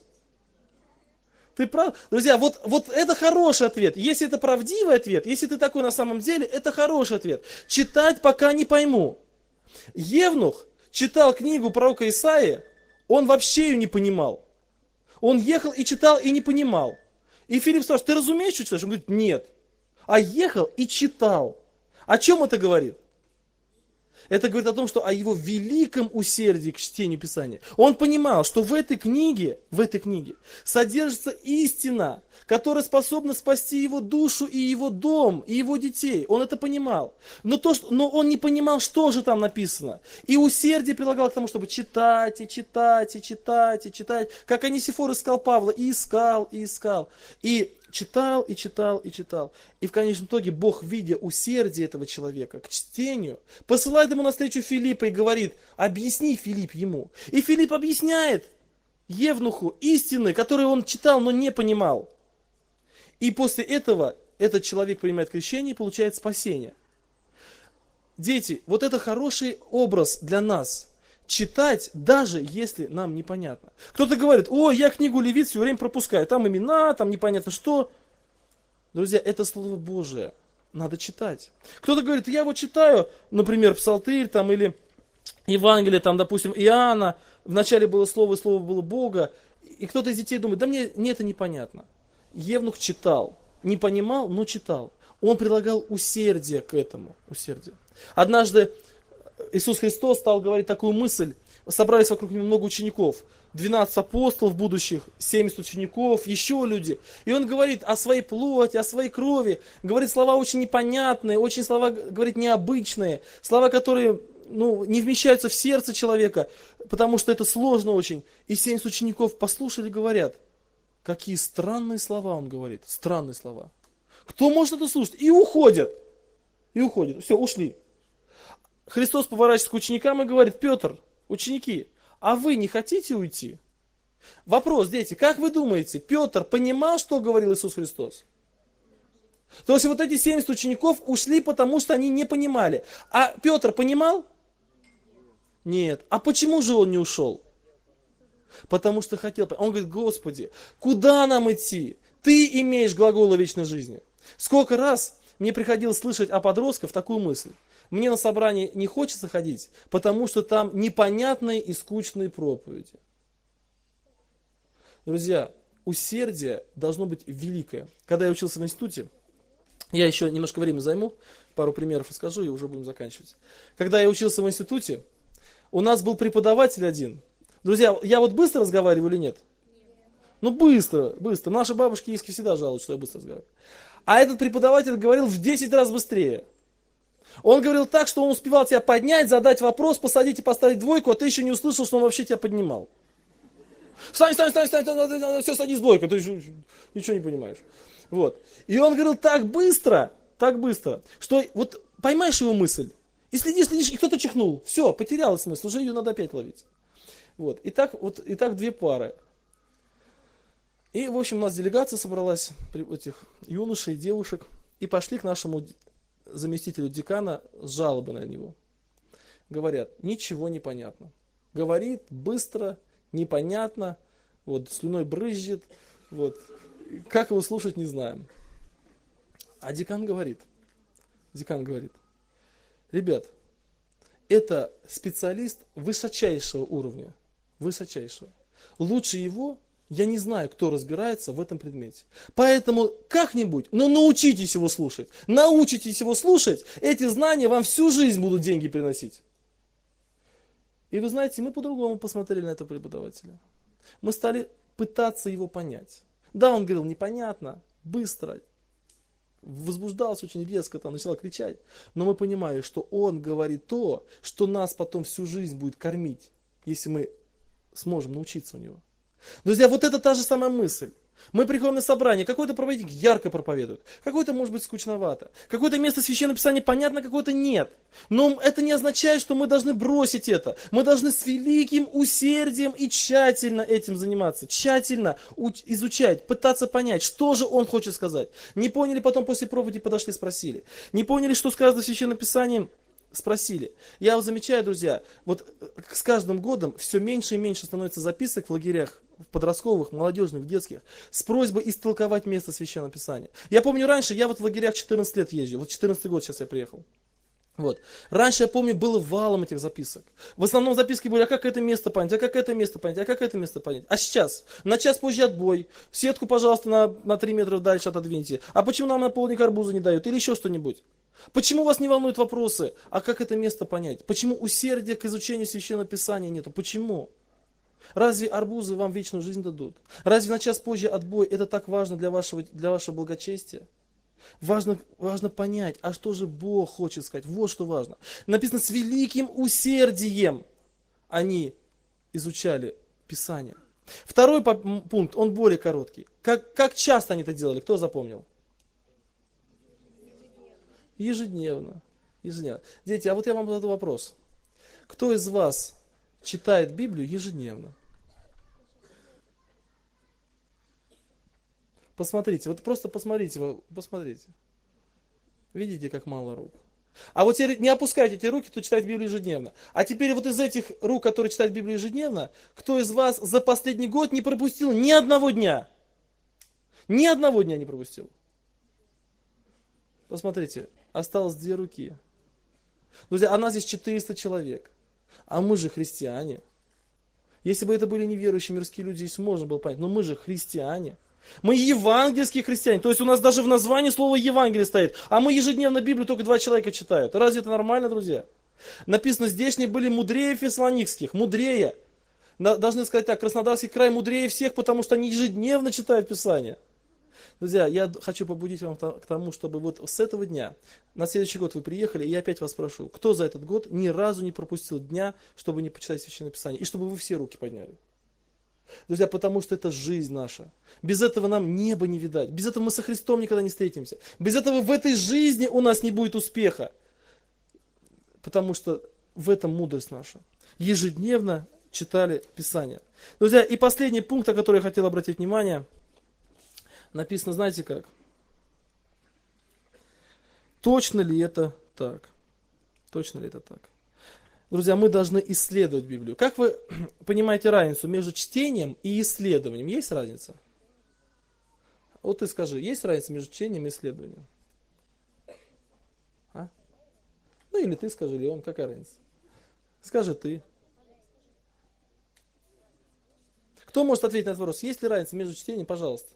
Ты прав? Друзья, вот это хороший ответ. Если это правдивый ответ, если ты такой на самом деле, это хороший ответ. Читать пока не пойму. Евнух читал книгу пророка Исаии, он вообще ее не понимал. Он ехал и читал, и не понимал. И Филипп спрашивает, ты разумеешь, что читаешь? Он говорит, нет. А ехал и читал. О чем это говорит? Это говорит о том, что о его великом усердии к чтению Писания. Он понимал, что в этой книге содержится истина, которая способна спасти его душу и его дом, и его детей. Он это понимал. Но он не понимал, что же там написано. И усердие прилагал к тому, чтобы читать, и читать, и читать, и читать. Как Анисифор искал Павла, и искал, и искал. И читал, и читал, и читал. И в конечном итоге Бог, видя усердие этого человека к чтению, посылает ему навстречу Филиппа и говорит, объясни, Филипп, ему. И Филипп объясняет Евнуху истины, которые он читал, но не понимал. И после этого этот человек принимает крещение и получает спасение. Дети, вот это хороший образ для нас. Читать, даже если нам непонятно. Кто-то говорит, я книгу Левит все время пропускаю, там имена, там непонятно что. Друзья, это Слово Божие, надо читать. Кто-то говорит, я вот читаю, например, Псалтырь, там, или Евангелие, там, допустим, Иоанна, вначале было Слово, и Слово было Бога, и кто-то из детей думает, да мне это непонятно. Евнух читал, не понимал, но читал. Он прилагал усердие к этому, усердие. Однажды Иисус Христос стал говорить такую мысль, собрались вокруг него много учеников, 12 апостолов будущих, 70 учеников, еще люди. И он говорит о своей плоти, о своей крови, говорит слова очень непонятные, очень слова, говорит, необычные, слова, которые не вмещаются в сердце человека, потому что это сложно очень. И 70 учеников послушали, говорят, какие странные слова он говорит, странные слова. Кто может это слушать? И уходят. Все, ушли. Христос поворачивается к ученикам и говорит, Петр, ученики, а вы не хотите уйти? Вопрос, дети, как вы думаете, Петр понимал, что говорил Иисус Христос? То есть вот эти 70 учеников ушли, потому что они не понимали. А Петр понимал? Нет. А почему же он не ушел? Потому что хотел. Он говорит: Господи, куда нам идти? Ты имеешь глаголы вечной жизни. Сколько раз мне приходилось слышать о подростках такую мысль: мне на собрание не хочется ходить, потому что там непонятные и скучные проповеди. Друзья, усердие должно быть великое. Когда я учился в институте, я еще немножко времени займу, пару примеров расскажу и уже будем заканчивать. Когда я учился в институте, у нас был преподаватель один. Друзья, я вот быстро разговариваю или нет? Ну быстро, быстро. Наши бабушки иски всегда жалуются, что я быстро разговариваю. А этот преподаватель говорил в 10 раз быстрее. Он говорил так, что он успевал тебя поднять, задать вопрос, посадить и поставить двойку, а ты еще не услышал, что он вообще тебя поднимал. Встань, все, садись двойку, ты ничего не понимаешь. Вот. И он говорил так быстро, что вот поймаешь его мысль, и следишь, и кто-то чихнул. Все, потерял смысл, уже ее надо опять ловить. Вот. И так две пары. И, в общем, у нас делегация собралась, этих юношей, девушек, и пошли к нашему заместителю декана с жалобой на него. Говорят: ничего не понятно. Говорит быстро, непонятно, вот, слюной брызжет, вот, как его слушать, не знаем. А декан говорит: ребят, это специалист высочайшего уровня, высочайшего. Лучше его я не знаю, кто разбирается в этом предмете. Поэтому как-нибудь, но научитесь его слушать. Научитесь его слушать, эти знания вам всю жизнь будут деньги приносить. И вы знаете, мы по-другому посмотрели на этого преподавателя. Мы стали пытаться его понять. Да, он говорил непонятно, быстро, возбуждался очень резко, там начал кричать. Но мы понимали, что он говорит то, что нас потом всю жизнь будет кормить, если мы сможем научиться у него. Друзья, вот это та же самая мысль. Мы приходим на собрание, какой-то проповедник ярко проповедует, какой-то может быть скучновато, какое-то место Священного Писания понятно, какое-то нет. Но это не означает, что мы должны бросить это. Мы должны с великим усердием и тщательно этим заниматься, тщательно изучать, пытаться понять, что же он хочет сказать. Не поняли, потом после проповеди подошли, спросили. Не поняли, что сказано в Священном Писании, спросили. Я вот замечаю, друзья, вот с каждым годом все меньше и меньше становится записок в лагерях, в подростковых, молодежных, детских, с просьбой истолковать место Священного Писания. Я помню раньше, я вот в лагерях 14 лет ездил, вот 14 год сейчас я приехал. Вот. Раньше, я помню, было валом этих записок. В основном записки были: а как это место понять, а как это место понять, а как это место понять. А сейчас? На час позже отбой. Сетку, пожалуйста, на 3 метра дальше отодвиньте. А почему нам на полник арбуза не дают? Или еще что-нибудь? Почему вас не волнуют вопросы? А как это место понять? Почему усердия к изучению Священного Писания нету? Почему? Разве арбузы вам вечную жизнь дадут? Разве на час позже отбой это так важно для вашего благочестия? Важно понять, а что же Бог хочет сказать. Вот что важно. Написано: с великим усердием они изучали Писание. Второй пункт, он более короткий. Как часто они это делали? Кто запомнил? Ежедневно. Дети, а вот я вам задаю вопрос. Кто из вас читает Библию ежедневно? Посмотрите, вот просто посмотрите. Видите, как мало рук? А вот теперь не опускайте эти руки, кто читает Библию ежедневно. А теперь вот из этих рук, которые читают Библию ежедневно, кто из вас за последний год не пропустил ни одного дня? Ни одного дня не пропустил. Посмотрите, осталось 2 руки. Друзья, а нас здесь 400 человек. А мы же христиане. Если бы это были неверующие мирские люди, здесь можно было понять. Но мы же христиане. Мы евангельские христиане. То есть у нас даже в названии слово Евангелие стоит. А мы ежедневно Библию только 2 человека читают. Разве это нормально, друзья? Написано: здешние были мудрее фессалоникских. Мудрее. Должны сказать так: Краснодарский край мудрее всех, потому что они ежедневно читают Писание. Друзья, я хочу побудить вам к тому, чтобы вот с этого дня, на следующий год вы приехали, и я опять вас прошу, кто за этот год ни разу не пропустил дня, чтобы не почитать Священное Писание, и чтобы вы все руки подняли. Друзья, потому что это жизнь наша. Без этого нам неба не видать. Без этого мы со Христом никогда не встретимся. Без этого в этой жизни у нас не будет успеха. Потому что в этом мудрость наша. Ежедневно читали Писание. Друзья, и последний пункт, на который я хотел обратить внимание, написано, знаете как? Точно ли это так? Точно ли это так? Друзья, мы должны исследовать Библию. Как вы понимаете разницу между чтением и исследованием? Есть разница? Вот ты скажи, есть разница между чтением и исследованием? А? Ну или ты скажи, или он, какая разница? Скажи ты. Кто может ответить на этот вопрос? Есть ли разница между чтением? Пожалуйста.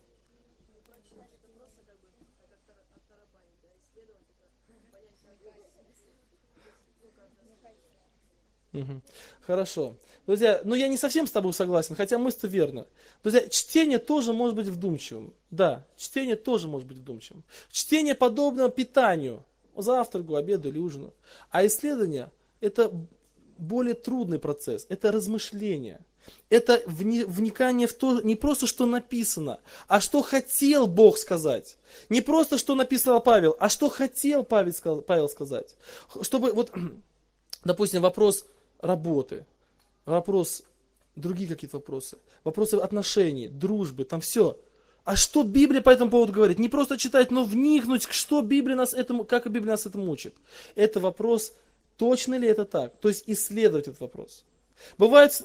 Мгм. Хорошо. Друзья, ну я не совсем с тобой согласен, хотя мысль верна. Друзья, чтение тоже может быть вдумчивым. Да, чтение тоже может быть вдумчивым. Чтение подобно питанию, завтраку, обеду или ужину. А исследование– это более трудный процесс, это размышление. Это вникание в то, не просто что написано, а что хотел Бог сказать. Не просто что написал Павел, а что хотел Павел сказать. Чтобы вот, допустим, вопрос работы, вопрос, другие какие-то вопросы, вопросы отношений, дружбы, там все. А что Библия по этому поводу говорит? Не просто читать, но вникнуть, что Библия нас этому, как Библия нас этому учит. Это вопрос, точно ли это так? То есть исследовать этот вопрос. Бывает,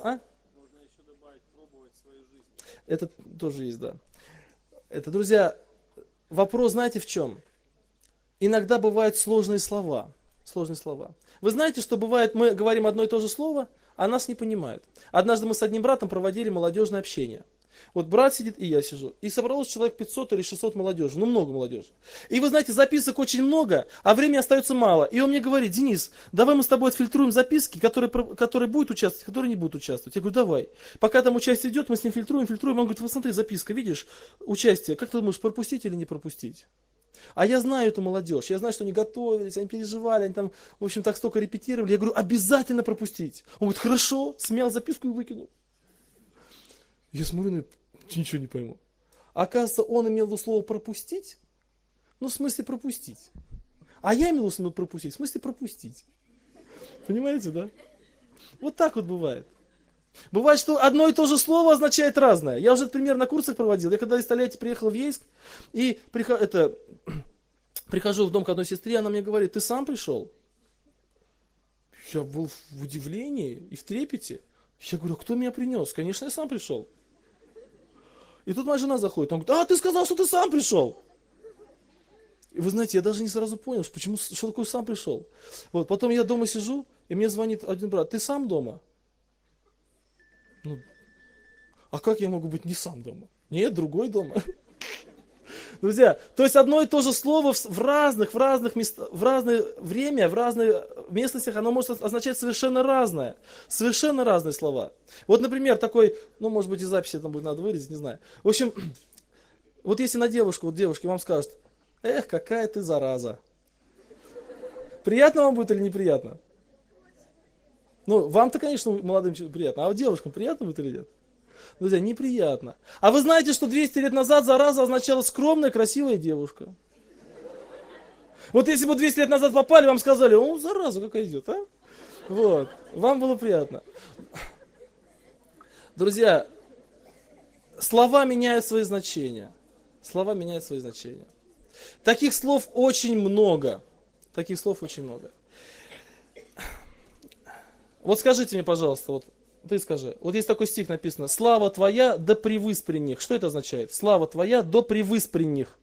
это тоже есть, да. Это, друзья, вопрос, знаете, в чем? Иногда бывают сложные слова. Сложные слова. Вы знаете, что бывает, мы говорим одно и то же слово, а нас не понимают. Однажды мы с одним братом проводили молодежное общение. Вот брат сидит, и я сижу. И собралось человек 500 или 600 молодежи. Ну, много молодежи. И вы знаете, записок очень много, а времени остается мало. И он мне говорит: Денис, давай мы с тобой отфильтруем записки, которые будут участвовать, которые не будут участвовать. Я говорю, давай. Пока там участие идет, мы с ним фильтруем. Он говорит, вот смотри, записка, видишь, участие. Как ты думаешь, пропустить или не пропустить? А я знаю эту молодежь, я знаю, что они готовились, они переживали, они там, в общем, так столько репетировали. Я говорю, обязательно пропустить. Он говорит, хорошо, смял записку и выкинул. Я смотрю, ничего не пойму. Оказывается, он имел в виду слово пропустить, ну, в смысле пропустить. А я имел в виду пропустить, в смысле пропустить. Понимаете, да? Вот так вот бывает. Бывает, что одно и то же слово означает разное. Я уже этот пример на курсах проводил. Я когда из Тольятти приехал в Ейск, и прихожу в дом к одной сестре, она мне говорит, ты сам пришел? Я был в удивлении и в трепете. Я говорю, кто меня принес? Конечно, я сам пришел. И тут моя жена заходит, он говорит, ты сказал, что ты сам пришел. И вы знаете, я даже не сразу понял, что такое сам пришел. Вот, потом я дома сижу, и мне звонит один брат, ты сам дома? Ну, а как я могу быть не сам дома? Нет, другой дома. Друзья, то есть одно и то же слово в разных местах, в разное время, в разных местностях, оно может означать совершенно разное. Совершенно разные слова. Вот, например, такой, ну, может быть, из записи там будет надо вырезать, не знаю. В общем, вот если на девушку, вот девушке вам скажут, эх, какая ты зараза. Приятно вам будет или неприятно? Ну, вам-то, конечно, молодым приятно, а вот девушкам приятно будет или нет? Друзья, неприятно. А вы знаете, что 200 лет назад зараза означала скромная, красивая девушка? Вот если бы 200 лет назад попали, вам сказали, о, зараза какая идет, а? Вот, вам было приятно. Друзья, слова меняют свои значения. Слова меняют свои значения. Таких слов очень много. Таких слов очень много. Вот скажите мне, пожалуйста, вот ты скажи, вот есть такой стих написано, слава твоя да превыс при них. Что это означает? Слава твоя да превыс при них.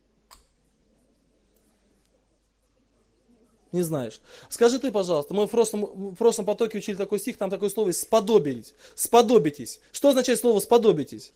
Не знаешь. Скажи ты, пожалуйста, мы в прошлом потоке учили такой стих, там такое слово есть сподобились. Сподобитесь. Что означает слово сподобитесь?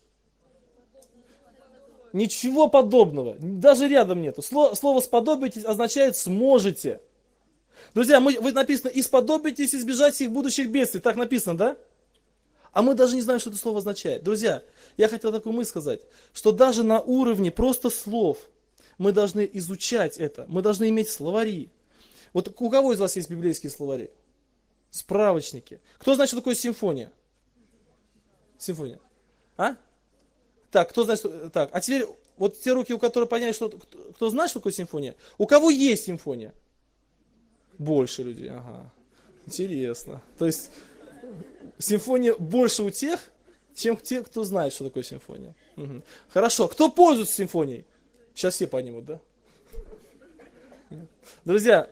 Ничего подобного. Даже рядом нету. Слово сподобитесь означает сможете. Друзья, вы написано, и сподобитесь избежать всех будущих бедствий. Так написано, да? А мы даже не знаем, что это слово означает. Друзья, я хотел такую мысль сказать, что даже на уровне просто слов мы должны изучать это. Мы должны иметь словари. Вот у кого из вас есть библейские словари? Справочники. Кто знает, что такое симфония? Симфония. А? Так, кто знает, что... Так, а теперь вот те руки, у которых понять, что... Кто знает, что такое симфония? У кого есть симфония? Больше людей, ага. Интересно. То есть симфония больше у тех, чем те, кто знает, что такое симфония. Угу. Хорошо. Кто пользуется симфонией? Сейчас все поднимут, да? Друзья,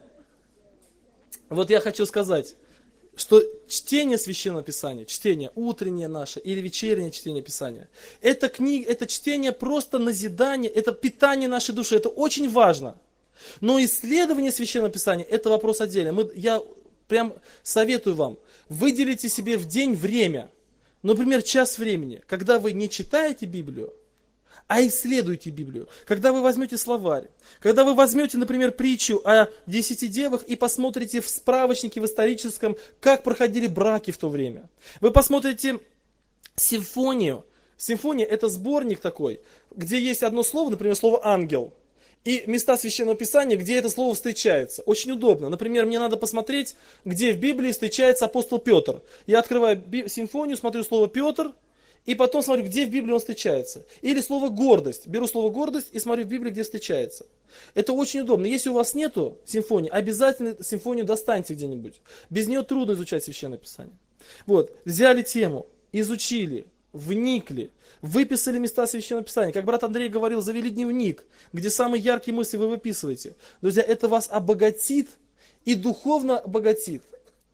вот я хочу сказать, что чтение Священного Писания, чтение утреннее наше или вечернее чтение Писания, это книга, это чтение просто назидание, это питание нашей души, это очень важно. Но исследование Священного Писания, это вопрос отдельный. Я прям советую вам, выделите себе в день время, например, час времени, когда вы не читаете Библию, а исследуйте Библию. Когда вы возьмете словарь, когда вы возьмете, например, притчу о 10 девах и посмотрите в справочнике, в историческом, как проходили браки в то время. Вы посмотрите симфонию. Симфония – это сборник такой, где есть одно слово, например, слово «ангел». И места Священного Писания, где это слово встречается. Очень удобно. Например, мне надо посмотреть, где в Библии встречается апостол Петр. Я открываю симфонию, смотрю слово «Петр», и потом смотрю, где в Библии он встречается. Или слово «гордость». Беру слово «гордость» и смотрю в Библии, где встречается. Это очень удобно. Если у вас нету симфонии, обязательно симфонию достаньте где-нибудь. Без нее трудно изучать Священное Писание. Вот, взяли тему, изучили, вникли, выписали места Священного Писания. Как брат Андрей говорил, завели дневник, где самые яркие мысли вы выписываете. Друзья, это вас обогатит и духовно обогатит.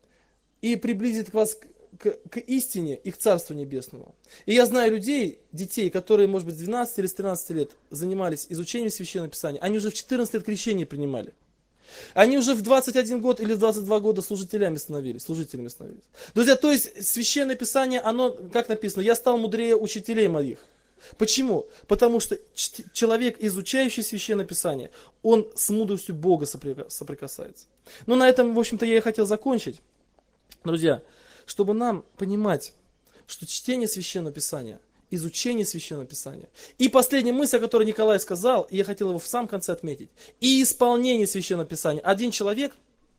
И приблизит вас к истине и к Царству Небесному. И я знаю людей, детей, которые, может быть, с 12 или с 13 лет занимались изучением Священного Писания. Они уже в 14 лет крещение принимали. Они уже в 21 год или в 22 года служителями становились. Друзья, то есть Священное Писание, оно, как написано, я стал мудрее учителей моих. Почему? Потому что человек, изучающий Священное Писание, он с мудростью Бога соприкасается. Ну, на этом, в общем-то, я и хотел закончить. Друзья, чтобы нам понимать, что чтение Священного Писания, изучение Священного Писания, и последняя мысль, о которой Николай сказал, и я хотел его в самом конце отметить, и исполнение Священного Писания. Один человек,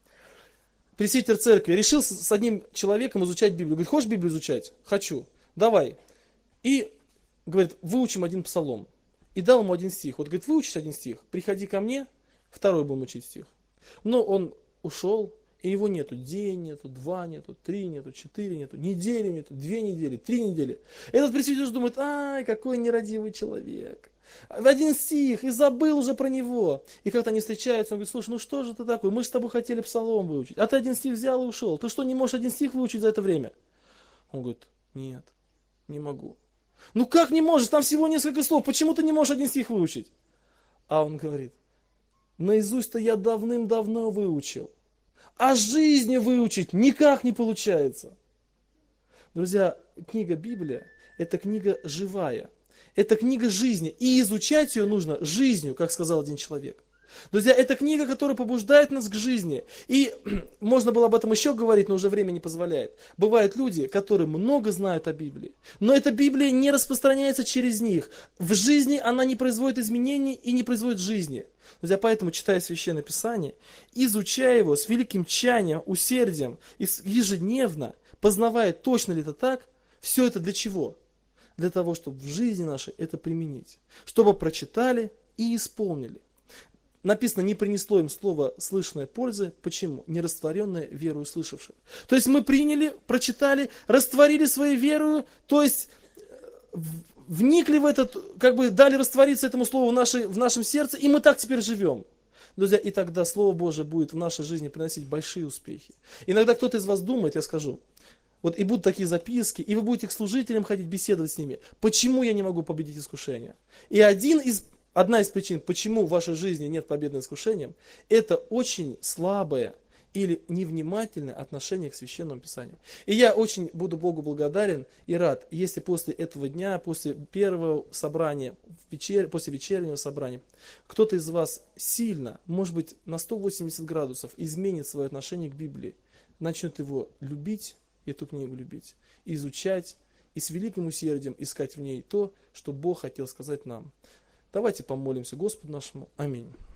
пресвитер церкви, решил с одним человеком изучать Библию. Говорит, хочешь Библию изучать? Хочу. Давай. И, говорит, выучим один псалом. И дал ему один стих. Вот, говорит, выучишь один стих, приходи ко мне, второй будем учить стих. Но он ушел. И его нету, день нету, 2 нету, 3 нету, 4 нету, недели нету, 2 недели, 3 недели. Этот пресвитер думает, ай, какой нерадивый человек. Один стих, и забыл уже про него. И как-то они встречаются, он говорит, слушай, ну что же ты такой, мы же с тобой хотели псалом выучить. А ты один стих взял и ушел. Ты что, не можешь один стих выучить за это время? Он говорит, нет, не могу. Ну как не можешь, там всего несколько слов, почему ты не можешь один стих выучить? А он говорит, наизусть-то я давным-давно выучил. А жизни выучить никак не получается. Друзья, книга Библия – это книга живая. Это книга жизни. И изучать ее нужно жизнью, как сказал один человек. Друзья, это книга, которая побуждает нас к жизни. И можно было об этом еще говорить, но уже время не позволяет. Бывают люди, которые много знают о Библии, но эта Библия не распространяется через них. В жизни она не производит изменений и не производит жизни. Друзья, поэтому, читая Священное Писание, изучая его с великим тщанием, усердием, и ежедневно, познавая, точно ли это так, все это для чего? Для того, чтобы в жизни нашей это применить. Чтобы прочитали и исполнили. Написано, не принесло им слово слышанной пользы. Почему? Нерастворенное верою слышавших. То есть мы приняли, прочитали, растворили своей верою, то есть вникли в это, как бы дали раствориться этому слову в нашем сердце, и мы так теперь живем. Друзья, и тогда Слово Божие будет в нашей жизни приносить большие успехи. Иногда кто-то из вас думает, я скажу, вот и будут такие записки, и вы будете к служителям ходить, беседовать с ними. Почему я не могу победить искушение? И одна из причин, почему в вашей жизни нет победы над искушением, это очень слабое или невнимательное отношение к Священному Писанию. И я очень буду Богу благодарен и рад, если после этого дня, после первого собрания, после вечернего собрания, кто-то из вас сильно, может быть, на 180 градусов изменит свое отношение к Библии, начнет его любить, эту книгу любить, изучать и с великим усердием искать в ней то, что Бог хотел сказать нам. Давайте помолимся Господу нашему. Аминь.